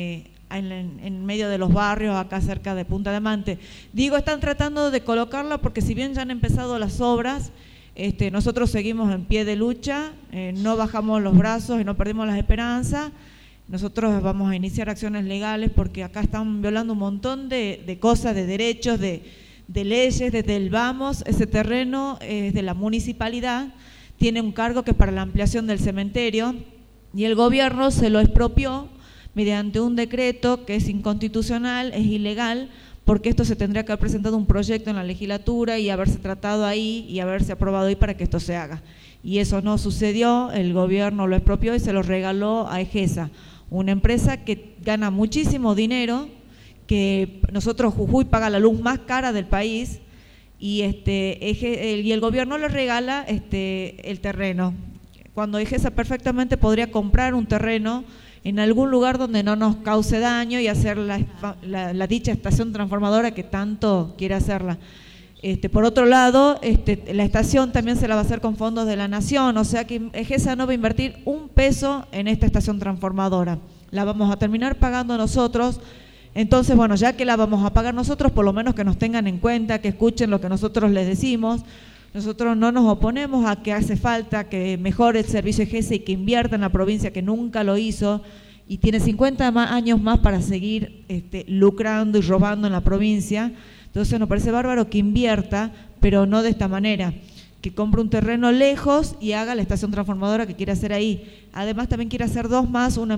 en medio de los barrios, acá cerca de Punta de Mante. Digo, están tratando de colocarla porque si bien ya han empezado las obras, nosotros seguimos en pie de lucha, no bajamos los brazos y no perdimos las esperanzas. Nosotros vamos a iniciar acciones legales porque acá están violando un montón de cosas, de derechos, de leyes. Desde el Vamos, ese terreno es de la municipalidad, tiene un cargo que es para la ampliación del cementerio, y el gobierno se lo expropió mediante un decreto que es inconstitucional, es ilegal, porque esto se tendría que haber presentado un proyecto en la legislatura y haberse tratado ahí y haberse aprobado ahí para que esto se haga. Y eso no sucedió, el gobierno lo expropió y se lo regaló a EGESA, una empresa que gana muchísimo dinero, que nosotros Jujuy paga la luz más cara del país, y el gobierno le regala el terreno, cuando EGESA perfectamente podría comprar un terreno en algún lugar donde no nos cause daño y hacer la dicha estación transformadora que tanto quiere hacerla. Por otro lado, la estación también se la va a hacer con fondos de la Nación, o sea que EGESA no va a invertir un peso en esta estación transformadora, la vamos a terminar pagando nosotros. Entonces, bueno, ya que la vamos a pagar nosotros, por lo menos que nos tengan en cuenta, que escuchen lo que nosotros les decimos. Nosotros no nos oponemos a que hace falta que mejore el servicio EGESA y que invierta en la provincia, que nunca lo hizo, y tiene 50 años más para seguir lucrando y robando en la provincia. Entonces nos parece bárbaro que invierta, pero no de esta manera, que compre un terreno lejos y haga la estación transformadora que quiere hacer ahí. Además también quiere hacer dos más, una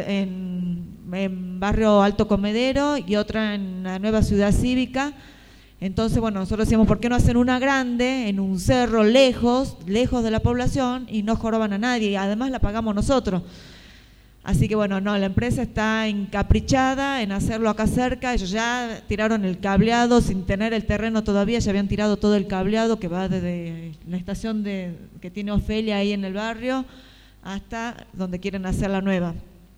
en barrio Alto Comedero y otra en la nueva ciudad cívica. Entonces, bueno, nosotros decíamos, ¿por qué no hacen una grande en un cerro lejos de la población y no joroban a nadie? Y además la pagamos nosotros. Así que bueno, no, la empresa está encaprichada en hacerlo acá cerca. Ellos ya tiraron el cableado sin tener el terreno todavía, ya habían tirado todo el cableado que va desde la estación que tiene Ofelia ahí en el barrio hasta donde quieren hacer la nueva.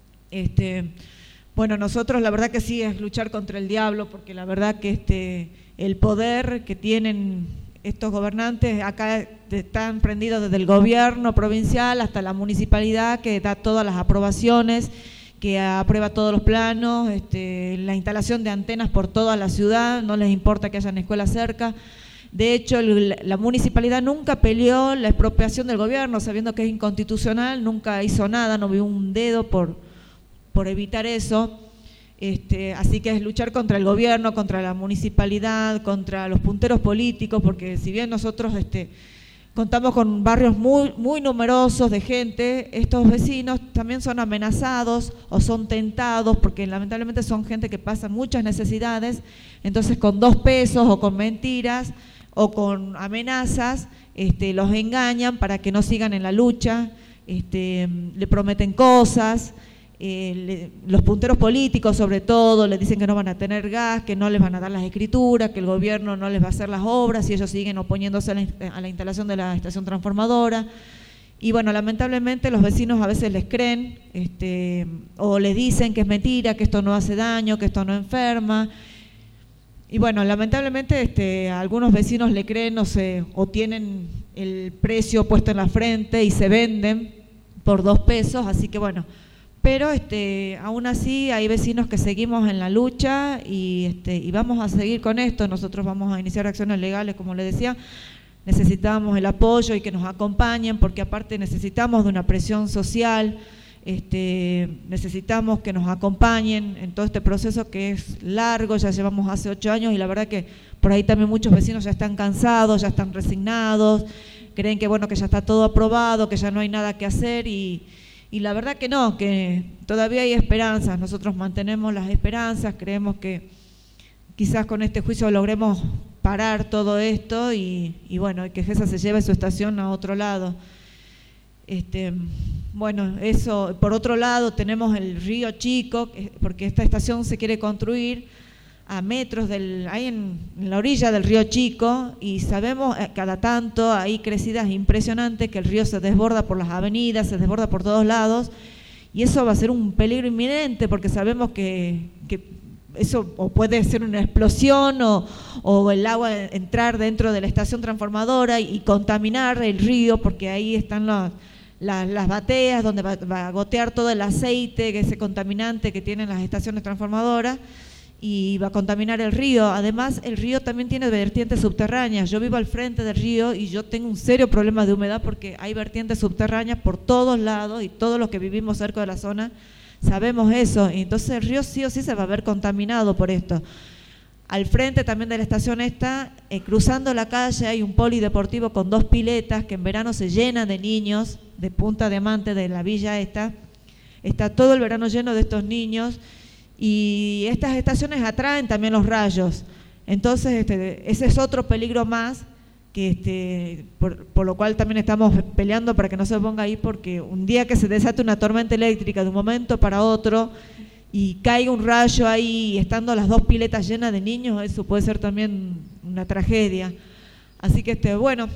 Bueno, nosotros la verdad que sí es luchar contra el diablo, porque la verdad que el poder que tienen estos gobernantes acá están prendidos desde el gobierno provincial hasta la municipalidad, que da todas las aprobaciones, que aprueba todos los planos, la instalación de antenas por toda la ciudad, no les importa que hayan escuelas cerca. De hecho, la municipalidad nunca peleó la expropiación del gobierno, sabiendo que es inconstitucional, nunca hizo nada, no vio un dedo por evitar eso. Así que es luchar contra el gobierno, contra la municipalidad, contra los punteros políticos, porque si bien nosotros contamos con barrios muy numerosos de gente, estos vecinos también son amenazados o son tentados, porque lamentablemente son gente que pasa muchas necesidades. Entonces con 2 pesos o con mentiras o con amenazas los engañan para que no sigan en la lucha, le prometen cosas. Los punteros políticos sobre todo le dicen que no van a tener gas, que no les van a dar las escrituras, que el gobierno no les va a hacer las obras, y ellos siguen oponiéndose a la instalación de la estación transformadora. Y bueno, lamentablemente los vecinos a veces les creen o les dicen que es mentira, que esto no hace daño, que esto no enferma. Y bueno, lamentablemente algunos vecinos le creen o tienen el precio puesto en la frente y se venden por 2 pesos, así que bueno. Pero aún así hay vecinos que seguimos en la lucha y vamos a seguir con esto. Nosotros vamos a iniciar acciones legales, como les decía. Necesitamos el apoyo y que nos acompañen, porque aparte necesitamos de una presión social, necesitamos que nos acompañen en todo este proceso que es largo, ya llevamos hace 8 años y la verdad que por ahí también muchos vecinos ya están cansados, ya están resignados, creen que bueno, que ya está todo aprobado, que ya no hay nada que hacer y la verdad que no, que todavía hay esperanzas. Nosotros mantenemos las esperanzas, creemos que quizás con este juicio logremos parar todo esto y bueno, que EGESA se lleve su estación a otro lado. Bueno, eso. Por otro lado tenemos el Río Chico, porque esta estación se quiere construir a metros ahí en la orilla del río Chico, y sabemos cada tanto hay crecidas impresionantes que el río se desborda por las avenidas, se desborda por todos lados, y eso va a ser un peligro inminente porque sabemos que eso o puede ser una explosión o el agua entrar dentro de la estación transformadora y contaminar el río, porque ahí están las bateas donde va a gotear todo el aceite, ese contaminante que tienen las estaciones transformadoras, y va a contaminar el río. Además, el río también tiene vertientes subterráneas. Yo vivo al frente del río y yo tengo un serio problema de humedad porque hay vertientes subterráneas por todos lados, y todos los que vivimos cerca de la zona sabemos eso, y entonces el río sí o sí se va a ver contaminado por esto. Al frente también de la estación cruzando la calle hay un polideportivo con 2 piletas que en verano se llenan de niños de Punta Diamante, de la villa está todo el verano lleno de estos niños, y estas estaciones atraen también los rayos. Entonces ese es otro peligro más que por lo cual también estamos peleando para que no se ponga ahí, porque un día que se desate una tormenta eléctrica de un momento para otro y caiga un rayo ahí, estando las 2 piletas llenas de niños, eso puede ser también una tragedia. Así que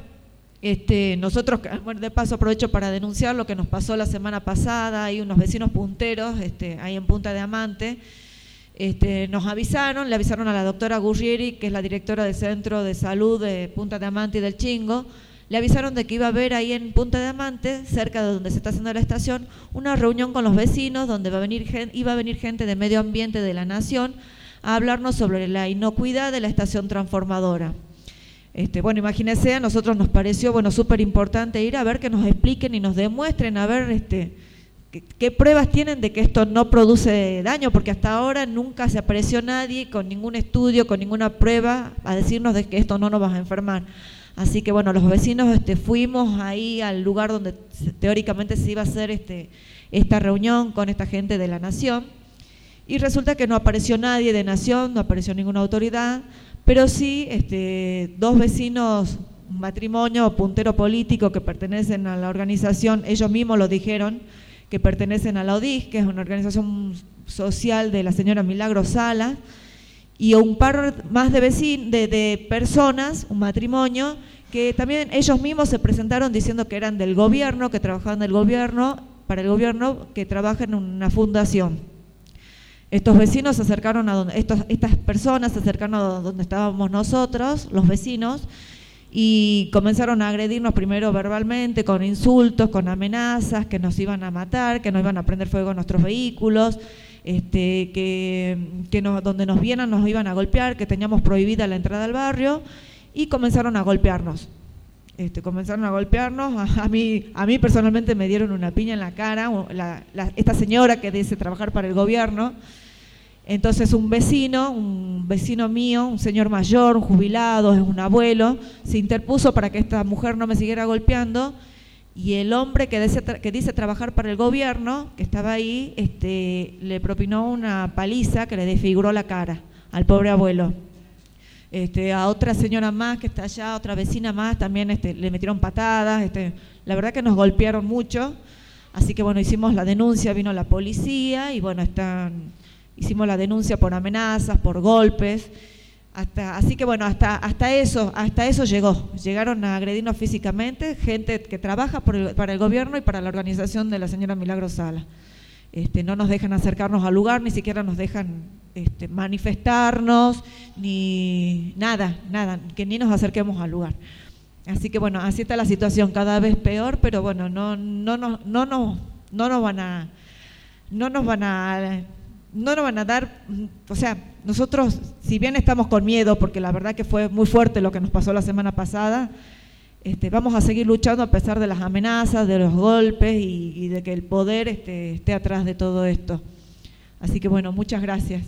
nosotros, bueno, de paso aprovecho para denunciar lo que nos pasó la semana pasada. Hay unos vecinos punteros ahí en Punta Diamante. Nos le avisaron a la doctora Gurrieri, que es la directora del Centro de Salud de Punta Diamante y del Chingo, le avisaron de que iba a haber ahí en Punta Diamante, cerca de donde se está haciendo la estación, una reunión con los vecinos donde iba a venir gente de Medio Ambiente de la Nación a hablarnos sobre la inocuidad de la estación transformadora. Bueno, imagínense, a nosotros nos pareció súper importante ir a ver que nos expliquen y nos demuestren a ver qué pruebas tienen de que esto no produce daño, porque hasta ahora nunca se apareció nadie con ningún estudio, con ninguna prueba a decirnos de que esto no nos va a enfermar. Así que bueno, los vecinos fuimos ahí al lugar donde teóricamente se iba a hacer esta reunión con esta gente de la Nación, y resulta que no apareció nadie de Nación, no apareció ninguna autoridad, pero sí 2 vecinos, un matrimonio puntero político que pertenecen a la organización, ellos mismos lo dijeron, que pertenecen a la ODIS, que es una organización social de la señora Milagros Sala, y un par más de personas, un matrimonio, que también ellos mismos se presentaron diciendo que eran del gobierno, que trabajaban para el gobierno, que trabajan en una fundación. Estos vecinos se acercaron estas personas se acercaron a donde estábamos nosotros, los vecinos, y comenzaron a agredirnos primero verbalmente, con insultos, con amenazas, que nos iban a matar, que nos iban a prender fuego a nuestros vehículos, donde nos vieran nos iban a golpear, que teníamos prohibida la entrada al barrio, y comenzaron a golpearnos. A mí personalmente me dieron una piña en la cara, esta señora que dice trabajar para el gobierno. Entonces un vecino mío, un señor mayor, un jubilado, un abuelo, se interpuso para que esta mujer no me siguiera golpeando, y el hombre que dice trabajar para el gobierno, que estaba ahí, le propinó una paliza que le desfiguró la cara al pobre abuelo. A otra señora más que está allá, otra vecina más, también le metieron patadas, la verdad que nos golpearon mucho. Así que bueno, hicimos la denuncia, vino la policía y bueno, hicimos la denuncia por amenazas, por golpes, así que bueno, hasta eso llegaron a agredirnos físicamente, gente que trabaja para el gobierno y para la organización de la señora Milagros Sala. No nos dejan acercarnos al lugar, ni siquiera nos dejan manifestarnos, ni nada, que ni nos acerquemos al lugar. Así que bueno, así está la situación, cada vez peor, pero bueno, no nos van a dar, o sea, nosotros, si bien estamos con miedo, porque la verdad que fue muy fuerte lo que nos pasó la semana pasada, vamos a seguir luchando a pesar de las amenazas, de los golpes y de que el poder esté atrás de todo esto. Así que bueno, muchas gracias.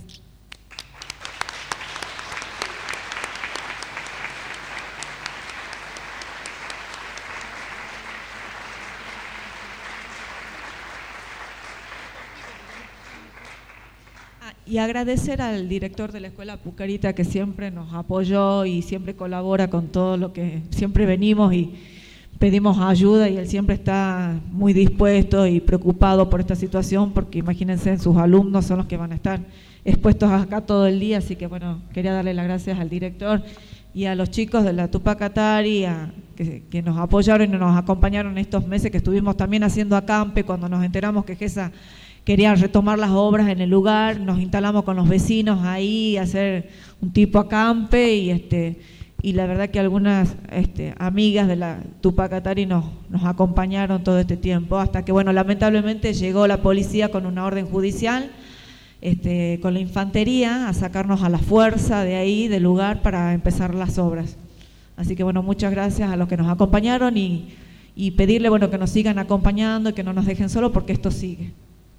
Y agradecer al director de la Escuela Pucarita, que siempre nos apoyó y siempre colabora con todo lo que siempre venimos y pedimos ayuda, y él siempre está muy dispuesto y preocupado por esta situación, porque imagínense, sus alumnos son los que van a estar expuestos acá todo el día, así que bueno, quería darle las gracias al director y a los chicos de la Tupac Atari que nos apoyaron y nos acompañaron estos meses que estuvimos también haciendo acampe. Cuando nos enteramos que GESA quería retomar las obras en el lugar, nos instalamos con los vecinos ahí a hacer un tipo acampe y la verdad que algunas amigas de la Tupac Atari nos acompañaron todo este tiempo, hasta que bueno, lamentablemente llegó la policía con una orden judicial, con la infantería a sacarnos a la fuerza de ahí, del lugar, para empezar las obras. Así que bueno, muchas gracias a los que nos acompañaron y pedirle bueno que nos sigan acompañando, que no nos dejen solos porque esto sigue.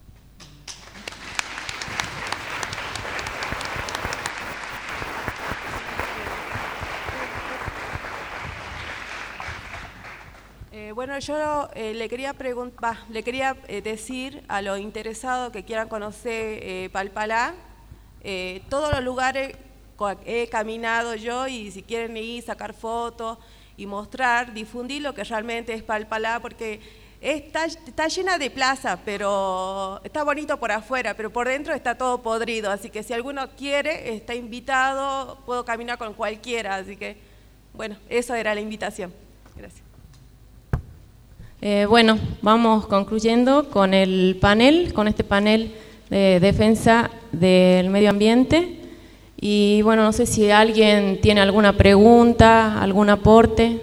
Bueno, yo le quería decir a los interesados que quieran conocer Palpalá, todos los lugares he caminado yo, y si quieren ir, sacar fotos y mostrar, difundir lo que realmente es Palpalá, porque está llena de plaza, pero está bonito por afuera, pero por dentro está todo podrido, así que si alguno quiere, está invitado, puedo caminar con cualquiera, así que bueno, eso era la invitación. Gracias. Bueno, vamos concluyendo con el panel, con este panel de defensa del medio ambiente. Y bueno, no sé si alguien tiene alguna pregunta, algún aporte.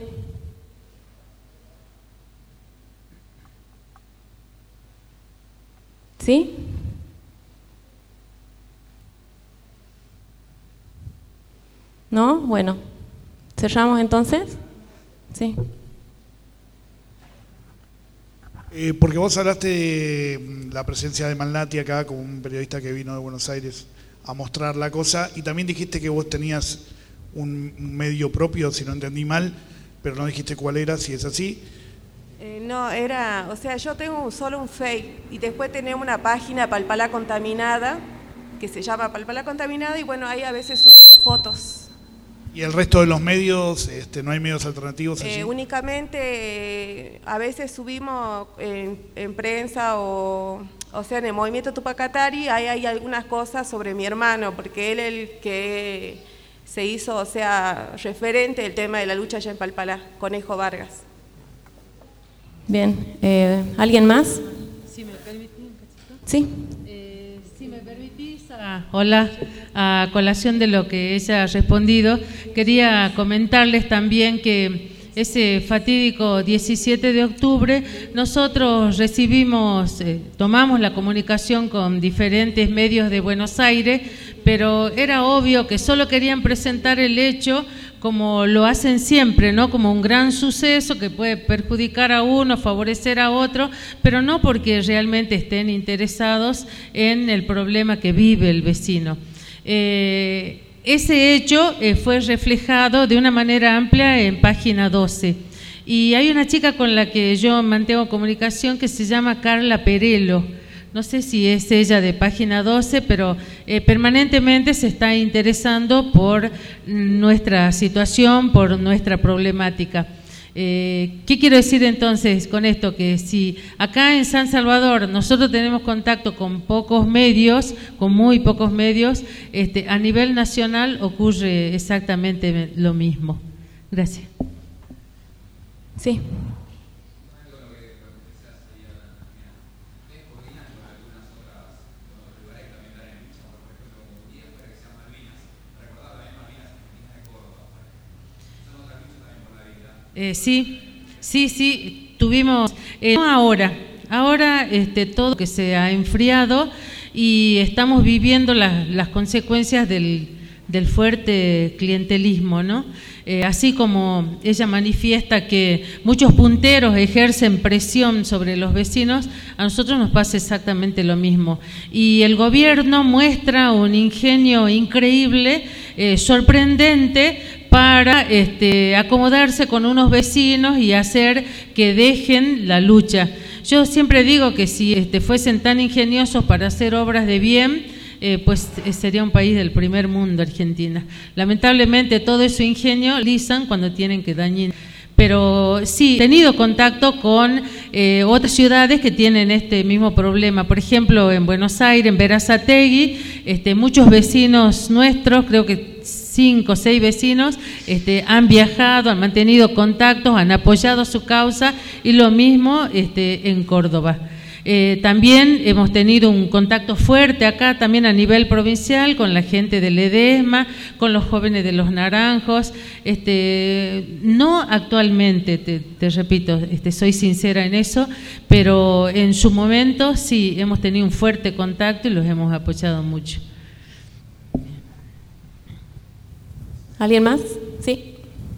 ¿Sí? ¿No? Bueno, ¿cerramos entonces? Sí. Porque vos hablaste de la presencia de Malnati acá como un periodista que vino de Buenos Aires a mostrar la cosa, y también dijiste que vos tenías un medio propio, si no entendí mal, pero no dijiste cuál era, si es así. No, o sea, yo tengo solo un Face, y después tenemos una página Palpalá Contaminada, que se llama Palpalá Contaminada, y bueno, ahí a veces subo fotos. ¿Y el resto de los medios, no hay medios alternativos allí? Únicamente, a veces subimos en prensa o sea, en el movimiento Tupac Atari hay algunas cosas sobre mi hermano, porque él es el que se hizo, o sea, referente del tema de la lucha allá en Palpalá, Conejo Vargas. Bien, ¿alguien más? Si me permitís un cachito. Sí. Si me permitís, hola, a colación de lo que ella ha respondido, quería comentarles también que ese fatídico 17 de octubre nosotros tomamos la comunicación con diferentes medios de Buenos Aires, pero era obvio que solo querían presentar el hecho como lo hacen siempre, ¿no? Como un gran suceso que puede perjudicar a uno, favorecer a otro, pero no porque realmente estén interesados en el problema que vive el vecino. Ese hecho fue reflejado de una manera amplia en página 12. Y hay una chica con la que yo mantengo comunicación que se llama Carla Perello. No sé si es ella de página 12, pero permanentemente se está interesando por nuestra situación, por nuestra problemática. ¿Qué quiero decir entonces con esto? Que si acá en San Salvador nosotros tenemos contacto con pocos medios, con muy pocos medios, a nivel nacional ocurre exactamente lo mismo. Gracias. Sí. Sí, tuvimos ahora todo que se ha enfriado y estamos viviendo las consecuencias del fuerte clientelismo, ¿no? Así como ella manifiesta que muchos punteros ejercen presión sobre los vecinos, a nosotros nos pasa exactamente lo mismo. Y el gobierno muestra un ingenio increíble, sorprendente, para acomodarse con unos vecinos y hacer que dejen la lucha. Yo siempre digo que si fuesen tan ingeniosos para hacer obras de bien, pues sería un país del primer mundo, Argentina. Lamentablemente todo ese ingenio lo utilizan cuando tienen que dañar. Pero sí, he tenido contacto con otras ciudades que tienen este mismo problema. Por ejemplo, en Buenos Aires, en Berazategui, muchos vecinos nuestros, creo que 5 o 6 vecinos, han viajado, han mantenido contactos, han apoyado su causa, y lo mismo en Córdoba. También hemos tenido un contacto fuerte acá, también a nivel provincial, con la gente del Ledesma, con los jóvenes de los Naranjos. No actualmente, te repito, soy sincera en eso, pero en su momento sí hemos tenido un fuerte contacto y los hemos apoyado mucho. ¿Alguien más? Sí.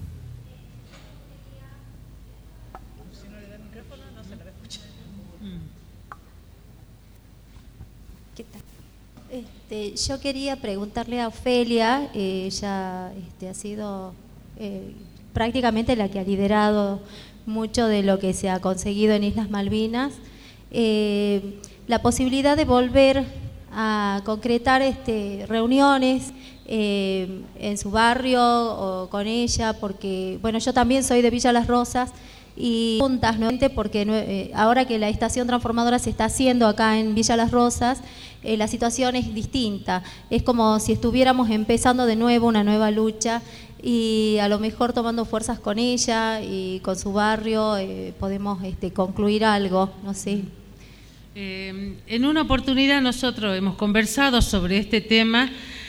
Yo quería preguntarle a Ofelia, ella ha sido prácticamente la que ha liderado mucho de lo que se ha conseguido en Islas Malvinas, la posibilidad de volver a concretar reuniones en su barrio o con ella, porque bueno, yo también soy de Villa Las Rosas, y juntas nuevamente, porque ahora que la estación transformadora se está haciendo acá en Villa Las Rosas, la situación es distinta, es como si estuviéramos empezando de nuevo una nueva lucha, y a lo mejor tomando fuerzas con ella y con su barrio podemos concluir algo, no sé. En una oportunidad nosotros hemos conversado sobre este tema,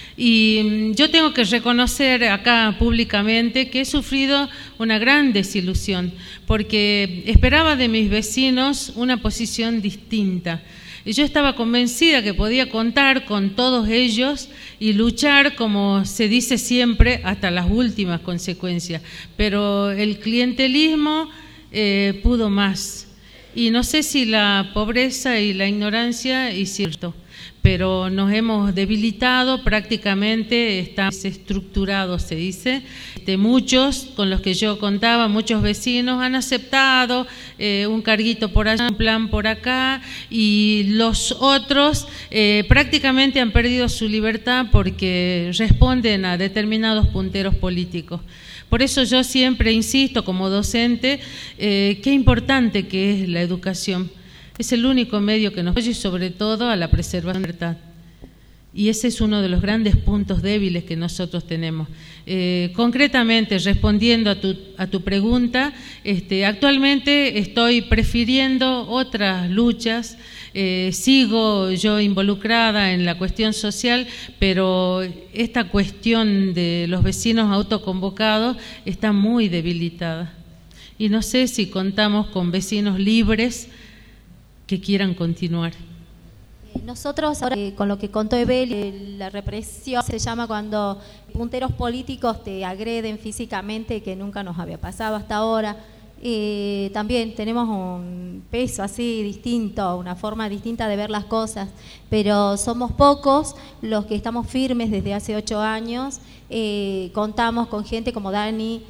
y yo tengo que reconocer acá públicamente que he sufrido una gran desilusión, porque esperaba de mis vecinos una posición distinta. Y yo estaba convencida que podía contar con todos ellos y luchar, como se dice siempre, hasta las últimas consecuencias. Pero el clientelismo pudo más. Y no sé si la pobreza y la ignorancia hicieron esto, pero nos hemos debilitado, prácticamente estamos estructurados, se dice. Muchos, con los que yo contaba, muchos vecinos han aceptado un carguito por allá, un plan por acá, y los otros prácticamente han perdido su libertad porque responden a determinados punteros políticos. Por eso yo siempre insisto como docente, qué importante que es la educación. Es el único medio que nos apoya, y sobre todo a la preservación de la libertad. Y ese es uno de los grandes puntos débiles que nosotros tenemos. Concretamente, respondiendo a tu pregunta, actualmente estoy prefiriendo otras luchas. Sigo yo involucrada en la cuestión social, pero esta cuestión de los vecinos autoconvocados está muy debilitada. Y no sé si contamos con vecinos libres que quieran continuar. Nosotros, ahora, con lo que contó Ebel, la represión se llama cuando punteros políticos te agreden físicamente, que nunca nos había pasado hasta ahora. También tenemos un peso así distinto, una forma distinta de ver las cosas, pero somos pocos los que estamos firmes desde hace 8 años. Contamos con gente como Dani,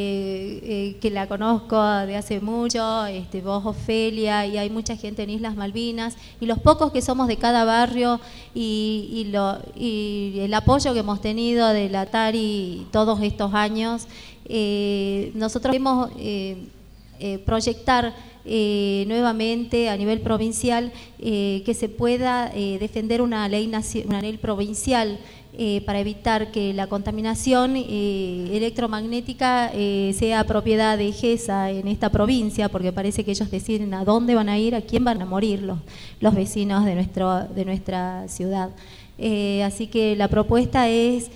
que la conozco de hace mucho, vos, Ofelia, y hay mucha gente en Islas Malvinas, y los pocos que somos de cada barrio y el apoyo que hemos tenido de la TARI todos estos años, nosotros queremos proyectar nuevamente a nivel provincial que se pueda defender una ley provincial para evitar que la contaminación electromagnética sea propiedad de GESA en esta provincia, porque parece que ellos deciden a dónde van a ir, a quién van a morir los vecinos de nuestra ciudad. Así que la propuesta es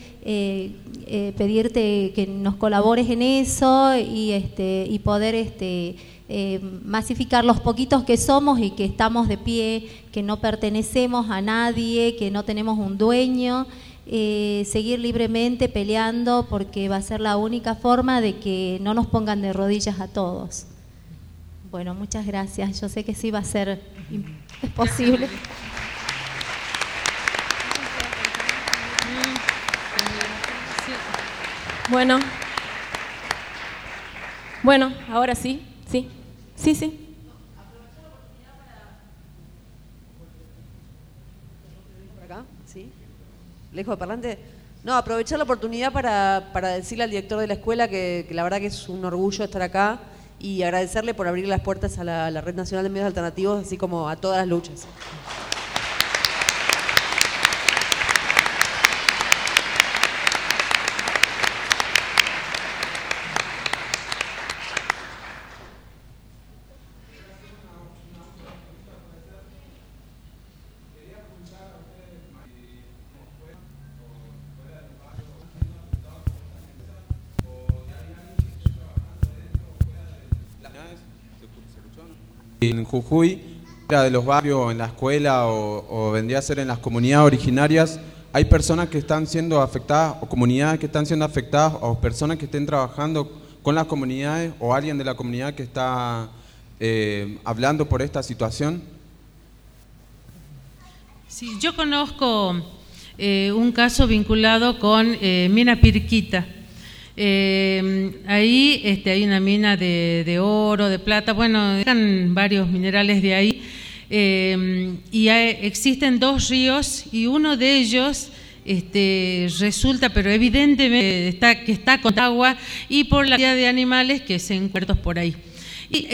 pedirte que nos colabores en eso y poder masificar los poquitos que somos y que estamos de pie, que no pertenecemos a nadie, que no tenemos un dueño. Seguir libremente peleando, porque va a ser la única forma de que no nos pongan de rodillas a todos. Bueno, muchas gracias. Yo sé que sí va a ser posible. Bueno, ahora sí. Lejos de parlante. No, aprovechar la oportunidad para decirle al director de la escuela que la verdad que es un orgullo estar acá y agradecerle por abrir las puertas a la Red Nacional de Medios Alternativos, así como a todas las luchas. En Jujuy, de los barrios, en la escuela o vendría a ser en las comunidades originarias, hay personas que están siendo afectadas o comunidades que están siendo afectadas o personas que estén trabajando con las comunidades o alguien de la comunidad que está hablando por esta situación. Sí, yo conozco un caso vinculado con Mina Pirquita. Ahí hay una mina de oro, de plata, bueno, eran varios minerales de ahí, y existen 2 ríos y uno de ellos resulta, pero evidentemente está con agua y por la cantidad de animales que se encuentran por ahí. Y,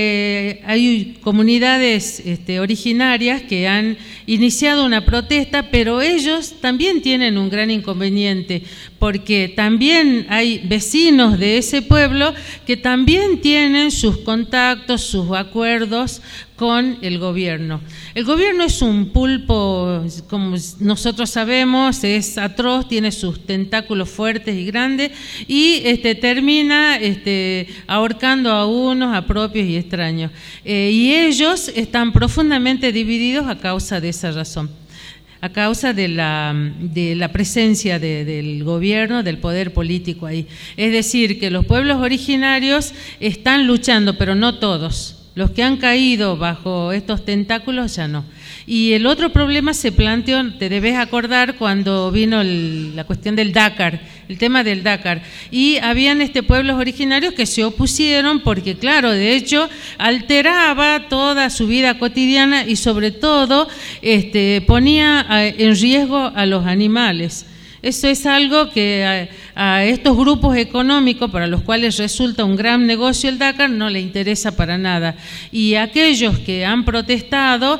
hay comunidades originarias que han iniciado una protesta, pero ellos también tienen un gran inconveniente, porque también hay vecinos de ese pueblo que también tienen sus contactos, sus acuerdos con el gobierno. El gobierno es un pulpo, como nosotros sabemos, es atroz, tiene sus tentáculos fuertes y grandes y termina ahorcando a unos, a propios y extraños. Y ellos están profundamente divididos a causa de esa razón, a causa de la presencia del gobierno, del poder político ahí. Es decir, que los pueblos originarios están luchando, pero no todos. Los que han caído bajo estos tentáculos ya no. Y el otro problema se planteó, te debes acordar, cuando vino la cuestión del Dakar, el tema del Dakar. Y habían pueblos originarios que se opusieron porque, claro, de hecho, alteraba toda su vida cotidiana y sobre todo ponía en riesgo a los animales. Eso es algo que a estos grupos económicos, para los cuales resulta un gran negocio el Dakar, no les interesa para nada. Y a aquellos que han protestado,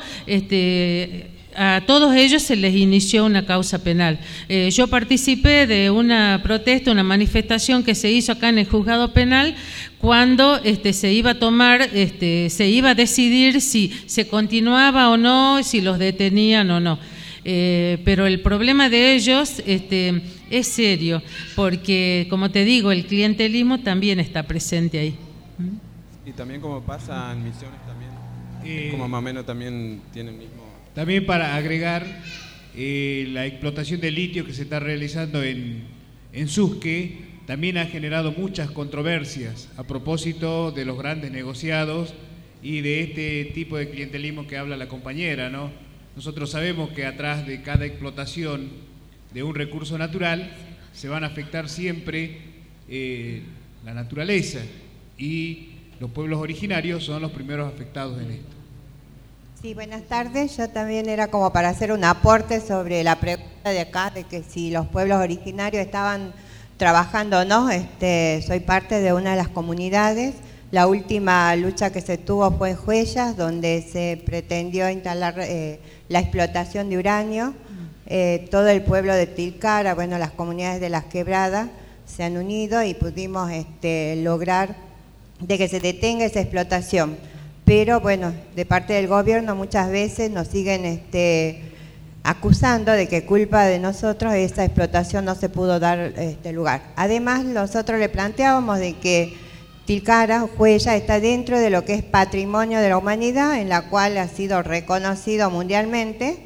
a todos ellos se les inició una causa penal. Yo participé de una protesta, una manifestación que se hizo acá en el juzgado penal, cuando se iba a tomar, se iba a decidir si se continuaba o no, si los detenían o no. Pero el problema de ellos es serio, porque, como te digo, el clientelismo también está presente ahí. Y también como pasa en Misiones también, como más o menos también tiene el mismo... También para agregar, la explotación de litio que se está realizando en Susque también ha generado muchas controversias a propósito de los grandes negociados y de este tipo de clientelismo que habla la compañera, ¿no? Nosotros sabemos que atrás de cada explotación de un recurso natural se van a afectar siempre la naturaleza, y los pueblos originarios son los primeros afectados en esto. Sí, buenas tardes. Yo también era como para hacer un aporte sobre la pregunta de acá, de que si los pueblos originarios estaban trabajando o no. Soy parte de una de las comunidades. La última lucha que se tuvo fue en Huellas, donde se pretendió instalar la explotación de uranio. Todo el pueblo de Tilcara, bueno, las comunidades de Las Quebradas se han unido y pudimos lograr de que se detenga esa explotación. Pero bueno, de parte del gobierno muchas veces nos siguen acusando de que culpa de nosotros esa explotación no se pudo dar lugar. Además, nosotros le planteábamos de que Tilcara, Huellas, está dentro de lo que es patrimonio de la humanidad, en la cual ha sido reconocido mundialmente,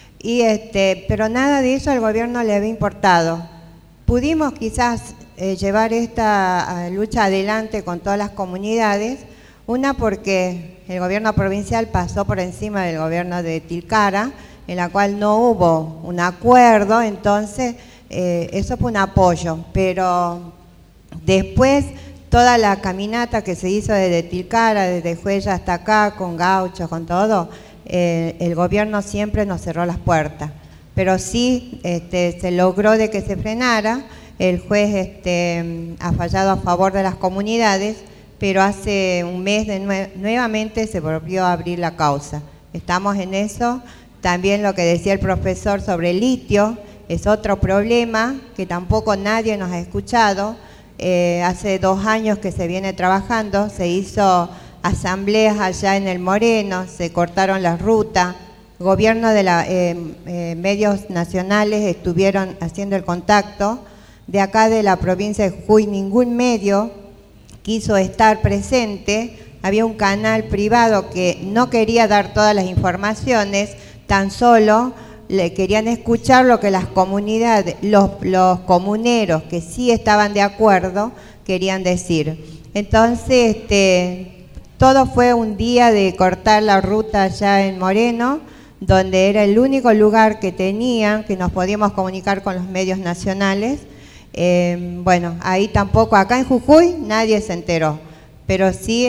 pero nada de eso al gobierno le había importado. Pudimos quizás llevar esta lucha adelante con todas las comunidades, una porque el gobierno provincial pasó por encima del gobierno de Tilcara, en la cual no hubo un acuerdo, entonces eso fue un apoyo, pero después toda la caminata que se hizo desde Tilcara, desde Huellas hasta acá, con gauchos, con todo, el gobierno siempre nos cerró las puertas. Pero sí se logró de que se frenara. El juez ha fallado a favor de las comunidades, pero hace un mes nuevamente se volvió a abrir la causa. Estamos en eso. También lo que decía el profesor sobre el litio es otro problema que tampoco nadie nos ha escuchado. Hace 2 años que se viene trabajando, se hizo asambleas allá en el Moreno, se cortaron las rutas, gobierno de medios nacionales estuvieron haciendo el contacto. De acá de la provincia de Jujuy ningún medio quiso estar presente, había un canal privado que no quería dar todas las informaciones, tan solo le querían escuchar lo que las comunidades, los comuneros que sí estaban de acuerdo querían decir. Entonces, todo fue un día de cortar la ruta allá en Moreno, donde era el único lugar que tenían, que nos podíamos comunicar con los medios nacionales. Bueno, ahí tampoco, acá en Jujuy nadie se enteró, pero sí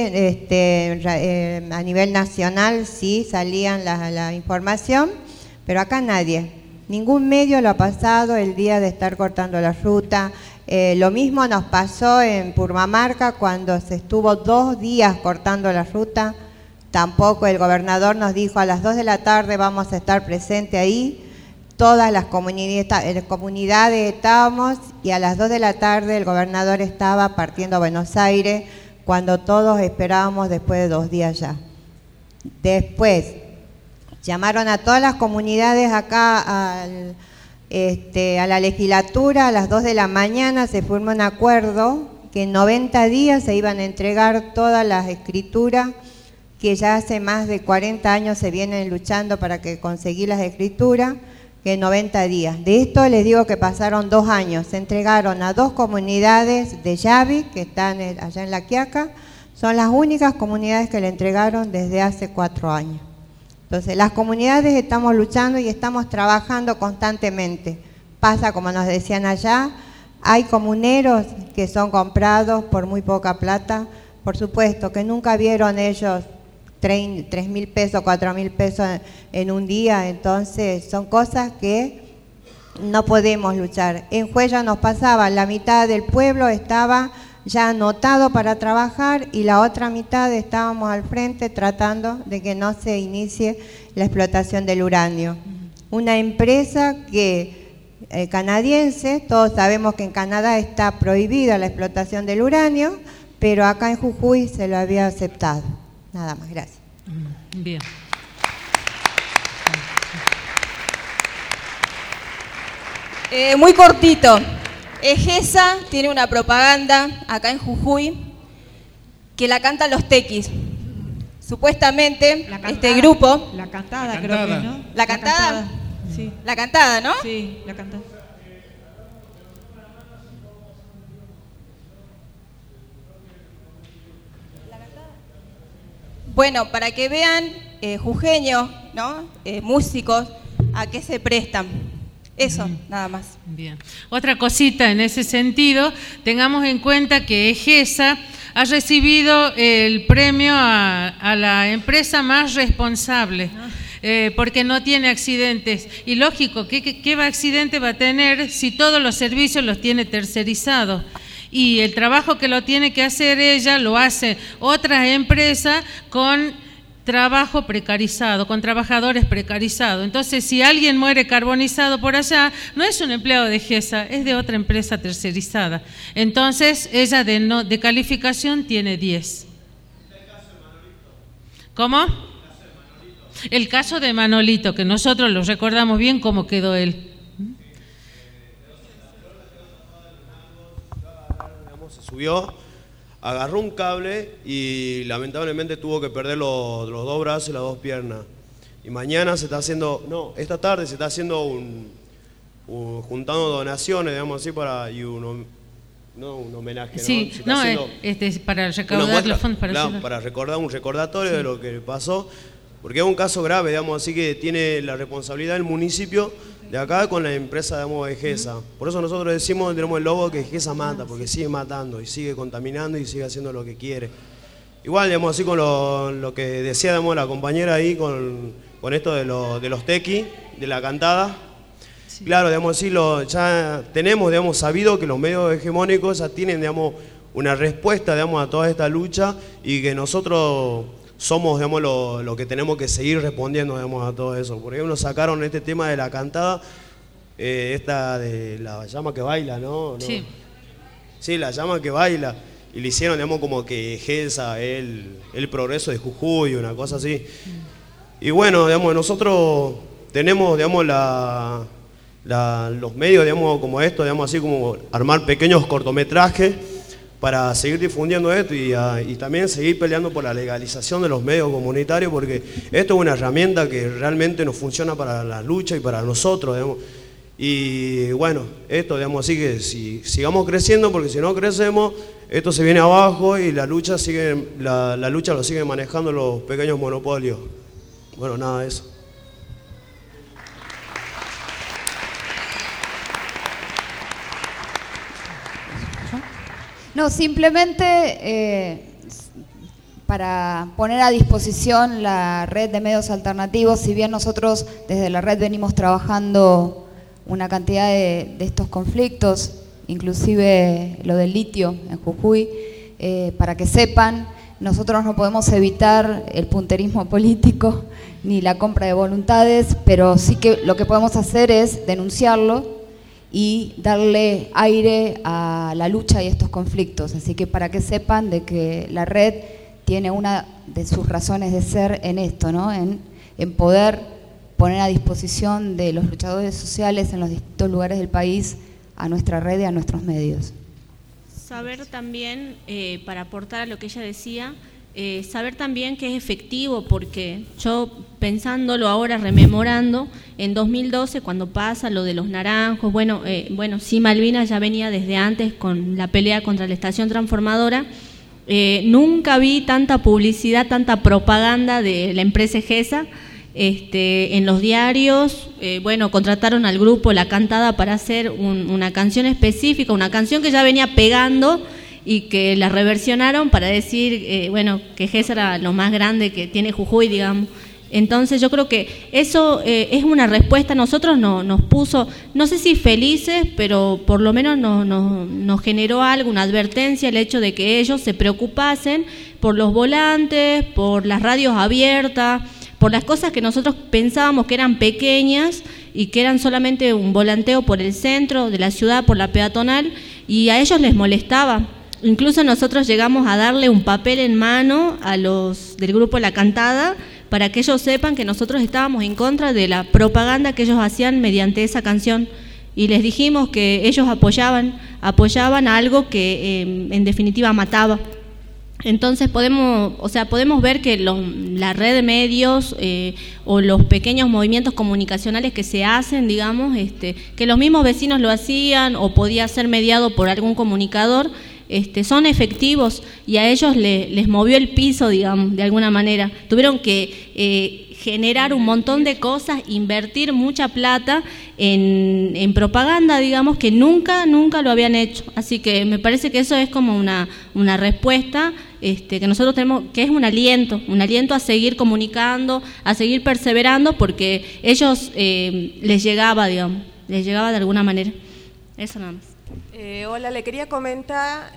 a nivel nacional sí salían la información, pero acá nadie, ningún medio lo ha pasado el día de estar cortando la ruta. Lo mismo nos pasó en Purmamarca cuando se estuvo 2 días cortando la ruta, tampoco el gobernador nos dijo a las 2 de la tarde vamos a estar presentes ahí. Todas las comunidades estábamos y a las 2 de la tarde el gobernador estaba partiendo a Buenos Aires cuando todos esperábamos después de 2 días ya. Después llamaron a todas las comunidades acá a la legislatura a las 2 de la mañana, se firmó un acuerdo que en 90 días se iban a entregar todas las escrituras que ya hace más de 40 años se vienen luchando para que conseguir las escrituras. Que 90 días. De esto les digo que pasaron 2 años. Se entregaron a 2 comunidades de Yavi, que están allá en La Quiaca. Son las únicas comunidades que le entregaron desde hace 4 años. Entonces, las comunidades estamos luchando y estamos trabajando constantemente. Pasa como nos decían allá, hay comuneros que son comprados por muy poca plata. Por supuesto que nunca vieron ellos 3.000 pesos, 4.000 pesos en un día, entonces son cosas que no podemos luchar. En Huella nos pasaba, la mitad del pueblo estaba ya anotado para trabajar y la otra mitad estábamos al frente tratando de que no se inicie la explotación del uranio. Una empresa canadiense, todos sabemos que en Canadá está prohibida la explotación del uranio, pero acá en Jujuy se lo había aceptado. Nada más, gracias. Bien. Muy cortito. Egesa tiene una propaganda acá en Jujuy que la cantan los tequis. Supuestamente este grupo... La cantada, creo que, ¿no? ¿La cantada? Sí. La cantada, ¿no? Sí, la cantada. Bueno, para que vean, jujeños, ¿no? Músicos, a qué se prestan. Eso, nada más. Bien. Otra cosita en ese sentido, tengamos en cuenta que Egesa ha recibido el premio a la empresa más responsable. Porque no tiene accidentes. Y lógico, ¿qué accidente va a tener si todos los servicios los tiene tercerizados? Y el trabajo que lo tiene que hacer ella lo hace otra empresa con trabajo precarizado, con trabajadores precarizados. Entonces, si alguien muere carbonizado por allá, no es un empleado de Egesa, es de otra empresa tercerizada. Entonces, ella de calificación tiene 10. ¿Cómo? El caso de Manolito, que nosotros lo recordamos bien cómo quedó él. Se subió, agarró un cable y lamentablemente tuvo que perder los 2 brazos y las 2 piernas. Y mañana se está haciendo, esta tarde se está haciendo juntando donaciones, digamos así, un homenaje, sí, ¿no? Para recaudar los fondos para recordar un recordatorio de lo que pasó, porque es un caso grave, digamos así, que tiene la responsabilidad el municipio de acá con la empresa, digamos, Egesa. Por eso nosotros decimos, tenemos el logo que Egesa mata, porque sigue matando y sigue contaminando y sigue haciendo lo que quiere. Igual, digamos así, con lo que decía, digamos, la compañera ahí, con esto de los tequis, de la cantada. Claro, digamos así, ya tenemos, digamos, sabido que los medios hegemónicos ya tienen, digamos, una respuesta, digamos, a toda esta lucha y que nosotros somos, digamos, lo que tenemos que seguir respondiendo, digamos, a todo eso. Por ejemplo, sacaron este tema de la cantada, esta de la llama que baila, ¿no? Sí. Sí, la llama que baila. Y le hicieron, digamos, como que ejerza el progreso de Jujuy, una cosa así. Y bueno, digamos, nosotros tenemos, digamos, los medios, digamos, como esto, digamos, así como armar pequeños cortometrajes para seguir difundiendo esto y también seguir peleando por la legalización de los medios comunitarios, porque esto es una herramienta que realmente nos funciona para la lucha y para nosotros, digamos. Y bueno, esto, digamos, así que si sigamos creciendo, porque si no crecemos, esto se viene abajo y la lucha lo siguen manejando los pequeños monopolios. Bueno, nada de eso. No, simplemente para poner a disposición la red de medios alternativos, si bien nosotros desde la red venimos trabajando una cantidad de estos conflictos, inclusive lo del litio en Jujuy, para que sepan, nosotros no podemos evitar el punterismo político ni la compra de voluntades, pero sí que lo que podemos hacer es denunciarlo y darle aire a la lucha y estos conflictos. Así que para que sepan de que la red tiene una de sus razones de ser en esto, ¿no? En poder poner a disposición de los luchadores sociales en los distintos lugares del país a nuestra red y a nuestros medios. Saber también, para aportar a lo que ella decía, saber también que es efectivo, porque yo pensándolo ahora, rememorando, en 2012 cuando pasa lo de los naranjos, bueno, sí, Malvinas ya venía desde antes con la pelea contra la estación transformadora, nunca vi tanta publicidad, tanta propaganda de la empresa Egesa, en los diarios, contrataron al grupo La Cantada para hacer una canción específica, una canción que ya venía pegando y que la reversionaron para decir, que Egesa era lo más grande que tiene Jujuy, digamos. Entonces yo creo que eso es una respuesta, a nosotros nos puso, no sé si felices, pero por lo menos nos generó algo, una advertencia, el hecho de que ellos se preocupasen por los volantes, por las radios abiertas, por las cosas que nosotros pensábamos que eran pequeñas y que eran solamente un volanteo por el centro de la ciudad, por la peatonal, y a ellos les molestaba. Incluso nosotros llegamos a darle un papel en mano a los del grupo La Cantada para que ellos sepan que nosotros estábamos en contra de la propaganda que ellos hacían mediante esa canción. Y les dijimos que ellos apoyaban a algo que en definitiva mataba. Entonces podemos ver que la red de medios o los pequeños movimientos comunicacionales que se hacen, digamos, que los mismos vecinos lo hacían o podía ser mediado por algún comunicador, son efectivos y a ellos les movió el piso, digamos, de alguna manera. Tuvieron que generar un montón de cosas, invertir mucha plata en propaganda, digamos, que nunca lo habían hecho. Así que me parece que eso es como una respuesta que nosotros tenemos, que es un aliento a seguir comunicando, a seguir perseverando, porque ellos les llegaba de alguna manera. Eso nada más. Hola, le quería comentar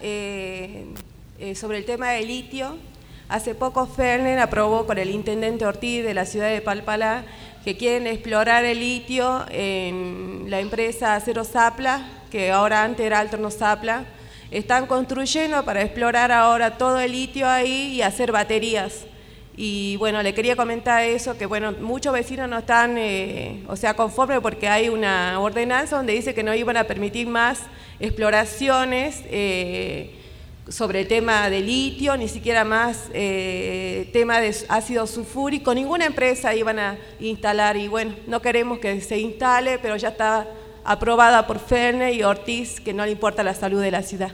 sobre el tema del litio. Hace poco Ferner aprobó con el intendente Ortiz de la ciudad de Palpalá que quieren explorar el litio en la empresa Acero Zapla, que ahora antes era Alterno Zapla. Están construyendo para explorar ahora todo el litio ahí y hacer baterías. Y bueno, le quería comentar eso, que bueno, muchos vecinos no están conformes porque hay una ordenanza donde dice que no iban a permitir más exploraciones sobre el tema de litio, ni siquiera más tema de ácido sulfúrico, ninguna empresa iban a instalar y bueno, no queremos que se instale, pero ya está aprobada por Ferner y Ortiz, que no le importa la salud de la ciudad.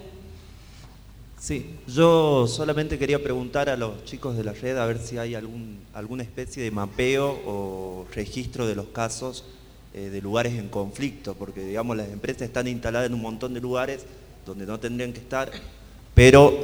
Sí, yo solamente quería preguntar a los chicos de la red a ver si hay alguna especie de mapeo o registro de los casos de lugares en conflicto, porque digamos las empresas están instaladas en un montón de lugares donde no tendrían que estar, pero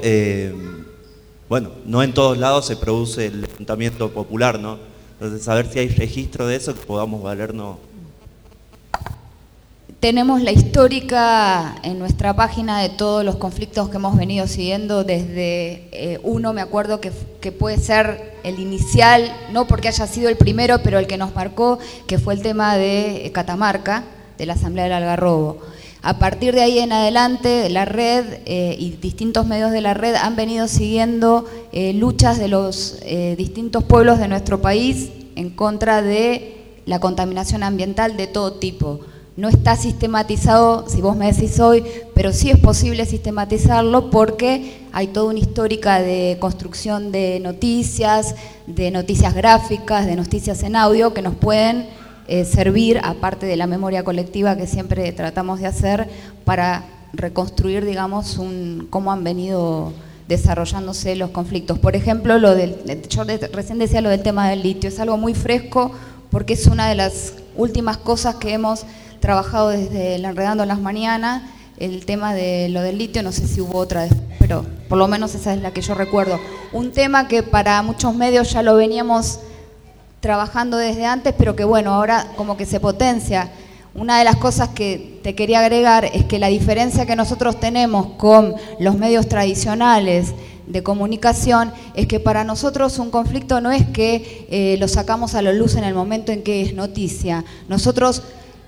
no en todos lados se produce el levantamiento popular, ¿no? Entonces, saber si hay registro de eso, que podamos valernos. tenemos la histórica en nuestra página de todos los conflictos que hemos venido siguiendo desde uno, me acuerdo que puede ser el inicial, no porque haya sido el primero, pero el que nos marcó, que fue el tema de Catamarca, de la Asamblea del Algarrobo. A partir de ahí en adelante, la red y distintos medios de la red han venido siguiendo luchas de los distintos pueblos de nuestro país en contra de la contaminación ambiental de todo tipo. No está sistematizado, si vos me decís hoy, pero sí es posible sistematizarlo porque hay toda una histórica de construcción de noticias gráficas, de noticias en audio que nos pueden servir, aparte de la memoria colectiva que siempre tratamos de hacer, para reconstruir, digamos, cómo han venido desarrollándose los conflictos. Por ejemplo, yo recién decía lo del tema del litio, es algo muy fresco porque es una de las últimas cosas que hemos trabajado desde el Enredando las Mañanas, el tema de lo del litio, no sé si hubo otra, pero por lo menos esa es la que yo recuerdo. Un tema que para muchos medios ya lo veníamos trabajando desde antes, pero que bueno, ahora como que se potencia. Una de las cosas que te quería agregar es que la diferencia que nosotros tenemos con los medios tradicionales de comunicación es que para nosotros un conflicto no es que lo sacamos a la luz en el momento en que es noticia. Nosotros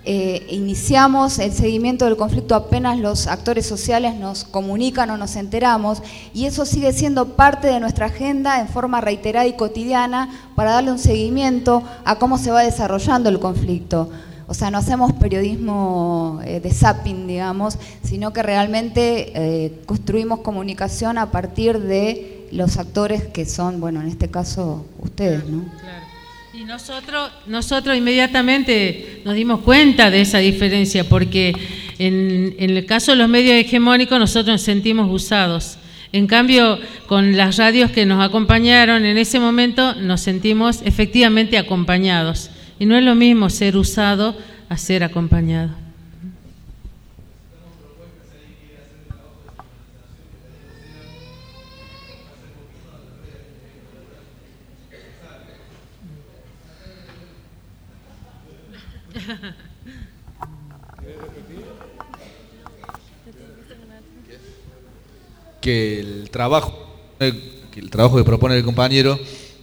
iniciamos el seguimiento del conflicto apenas los actores sociales nos comunican o nos enteramos, y eso sigue siendo parte de nuestra agenda en forma reiterada y cotidiana para darle un seguimiento a cómo se va desarrollando el conflicto. O sea, no hacemos periodismo de zapping, digamos, sino que realmente construimos comunicación a partir de los actores que son, bueno, en este caso ustedes, ¿no? Claro. Y nosotros inmediatamente nos dimos cuenta de esa diferencia, porque en el caso de los medios hegemónicos nosotros nos sentimos usados. En cambio, con las radios que nos acompañaron en ese momento nos sentimos efectivamente acompañados. Y no es lo mismo ser usado a ser acompañado. Que el trabajo que propone el compañero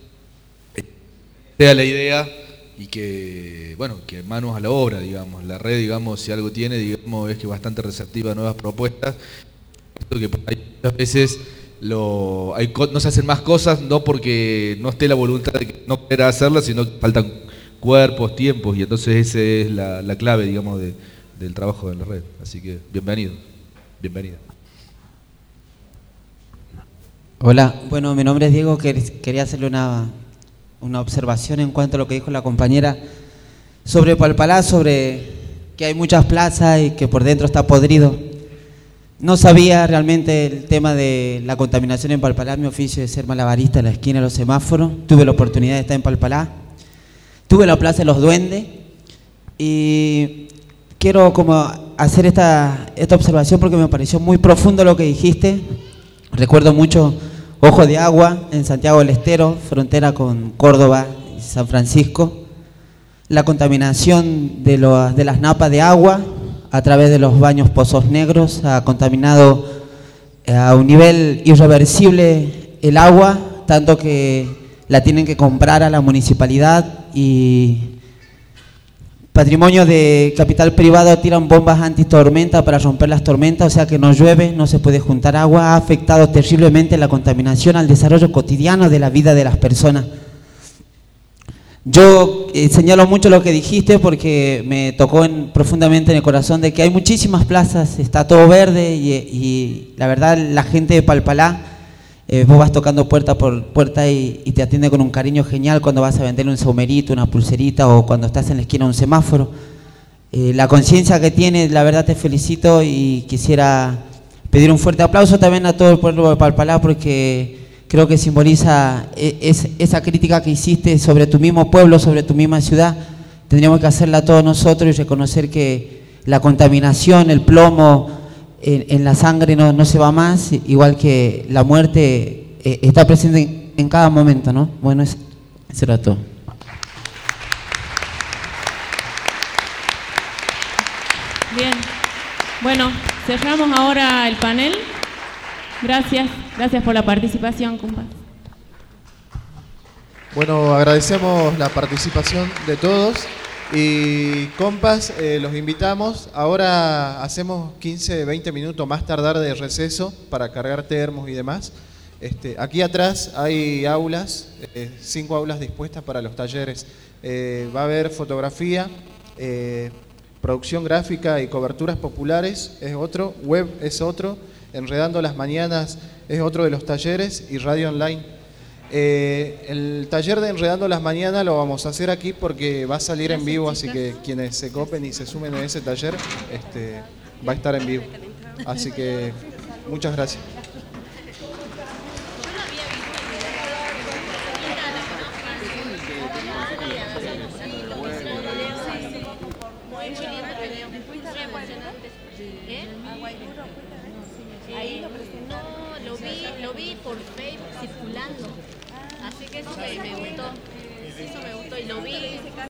sea la idea y que, bueno, que manos a la obra, digamos. La red, digamos, si algo tiene, digamos, es que es bastante receptiva a nuevas propuestas. Que muchas veces no se hacen más cosas, no porque no esté la voluntad de que no quiera hacerlas, sino que faltan cuerpos, tiempos, y entonces esa es la clave, digamos, del trabajo de la red. Así que bienvenida. Hola, bueno, mi nombre es Diego, quería hacerle una observación en cuanto a lo que dijo la compañera sobre Palpalá, sobre que hay muchas plazas y que por dentro está podrido. No sabía realmente el tema de la contaminación en Palpalá. Mi oficio es ser malabarista en la esquina de los semáforos. Tuve la oportunidad de estar en Palpalá. Tuve la Plaza de los Duendes y quiero como hacer esta observación porque me pareció muy profundo lo que dijiste. Recuerdo mucho Ojo de Agua en Santiago del Estero, frontera con Córdoba y San Francisco. La contaminación de las napas de agua a través de los baños Pozos Negros ha contaminado a un nivel irreversible el agua, tanto que la tienen que comprar a la municipalidad, y Patrimonio de capital privado tiran bombas antitormenta para romper las tormentas, o sea que no llueve, no se puede juntar agua. Ha afectado terriblemente la contaminación al desarrollo cotidiano de la vida de las personas. Yo señalo mucho lo que dijiste porque me tocó profundamente en el corazón de que hay muchísimas plazas, está todo verde y la verdad la gente de Palpalá, vos vas tocando puerta por puerta y te atiende con un cariño genial cuando vas a venderle un saumerito, una pulserita o cuando estás en la esquina de un semáforo. La conciencia que tienes, la verdad te felicito y quisiera pedir un fuerte aplauso también a todo el pueblo de Palpalá porque creo que simboliza esa crítica que hiciste sobre tu mismo pueblo, sobre tu misma ciudad. Tendríamos que hacerla todos nosotros y reconocer que la contaminación, el plomo en la sangre no se va más, igual que la muerte está presente en cada momento, ¿no? Bueno, eso era todo. Bien. Bueno, cerramos ahora el panel. Gracias por la participación, compas. Bueno, agradecemos la participación de todos y compas, los invitamos. Ahora hacemos 15, 20 minutos más tardar de receso para cargar termos y demás. Aquí atrás hay aulas, 5 aulas dispuestas para los talleres. Va a haber fotografía, producción gráfica y coberturas populares es otro, web es otro, Enredando las Mañanas es otro de los talleres y radio online. El taller de Enredando las Mañanas lo vamos a hacer aquí porque va a salir en vivo, así que quienes se copen y se sumen a ese taller va a estar en vivo. Así que muchas gracias. Ahí lo vi por Facebook circulando, así que eso me gustó, y lo vi.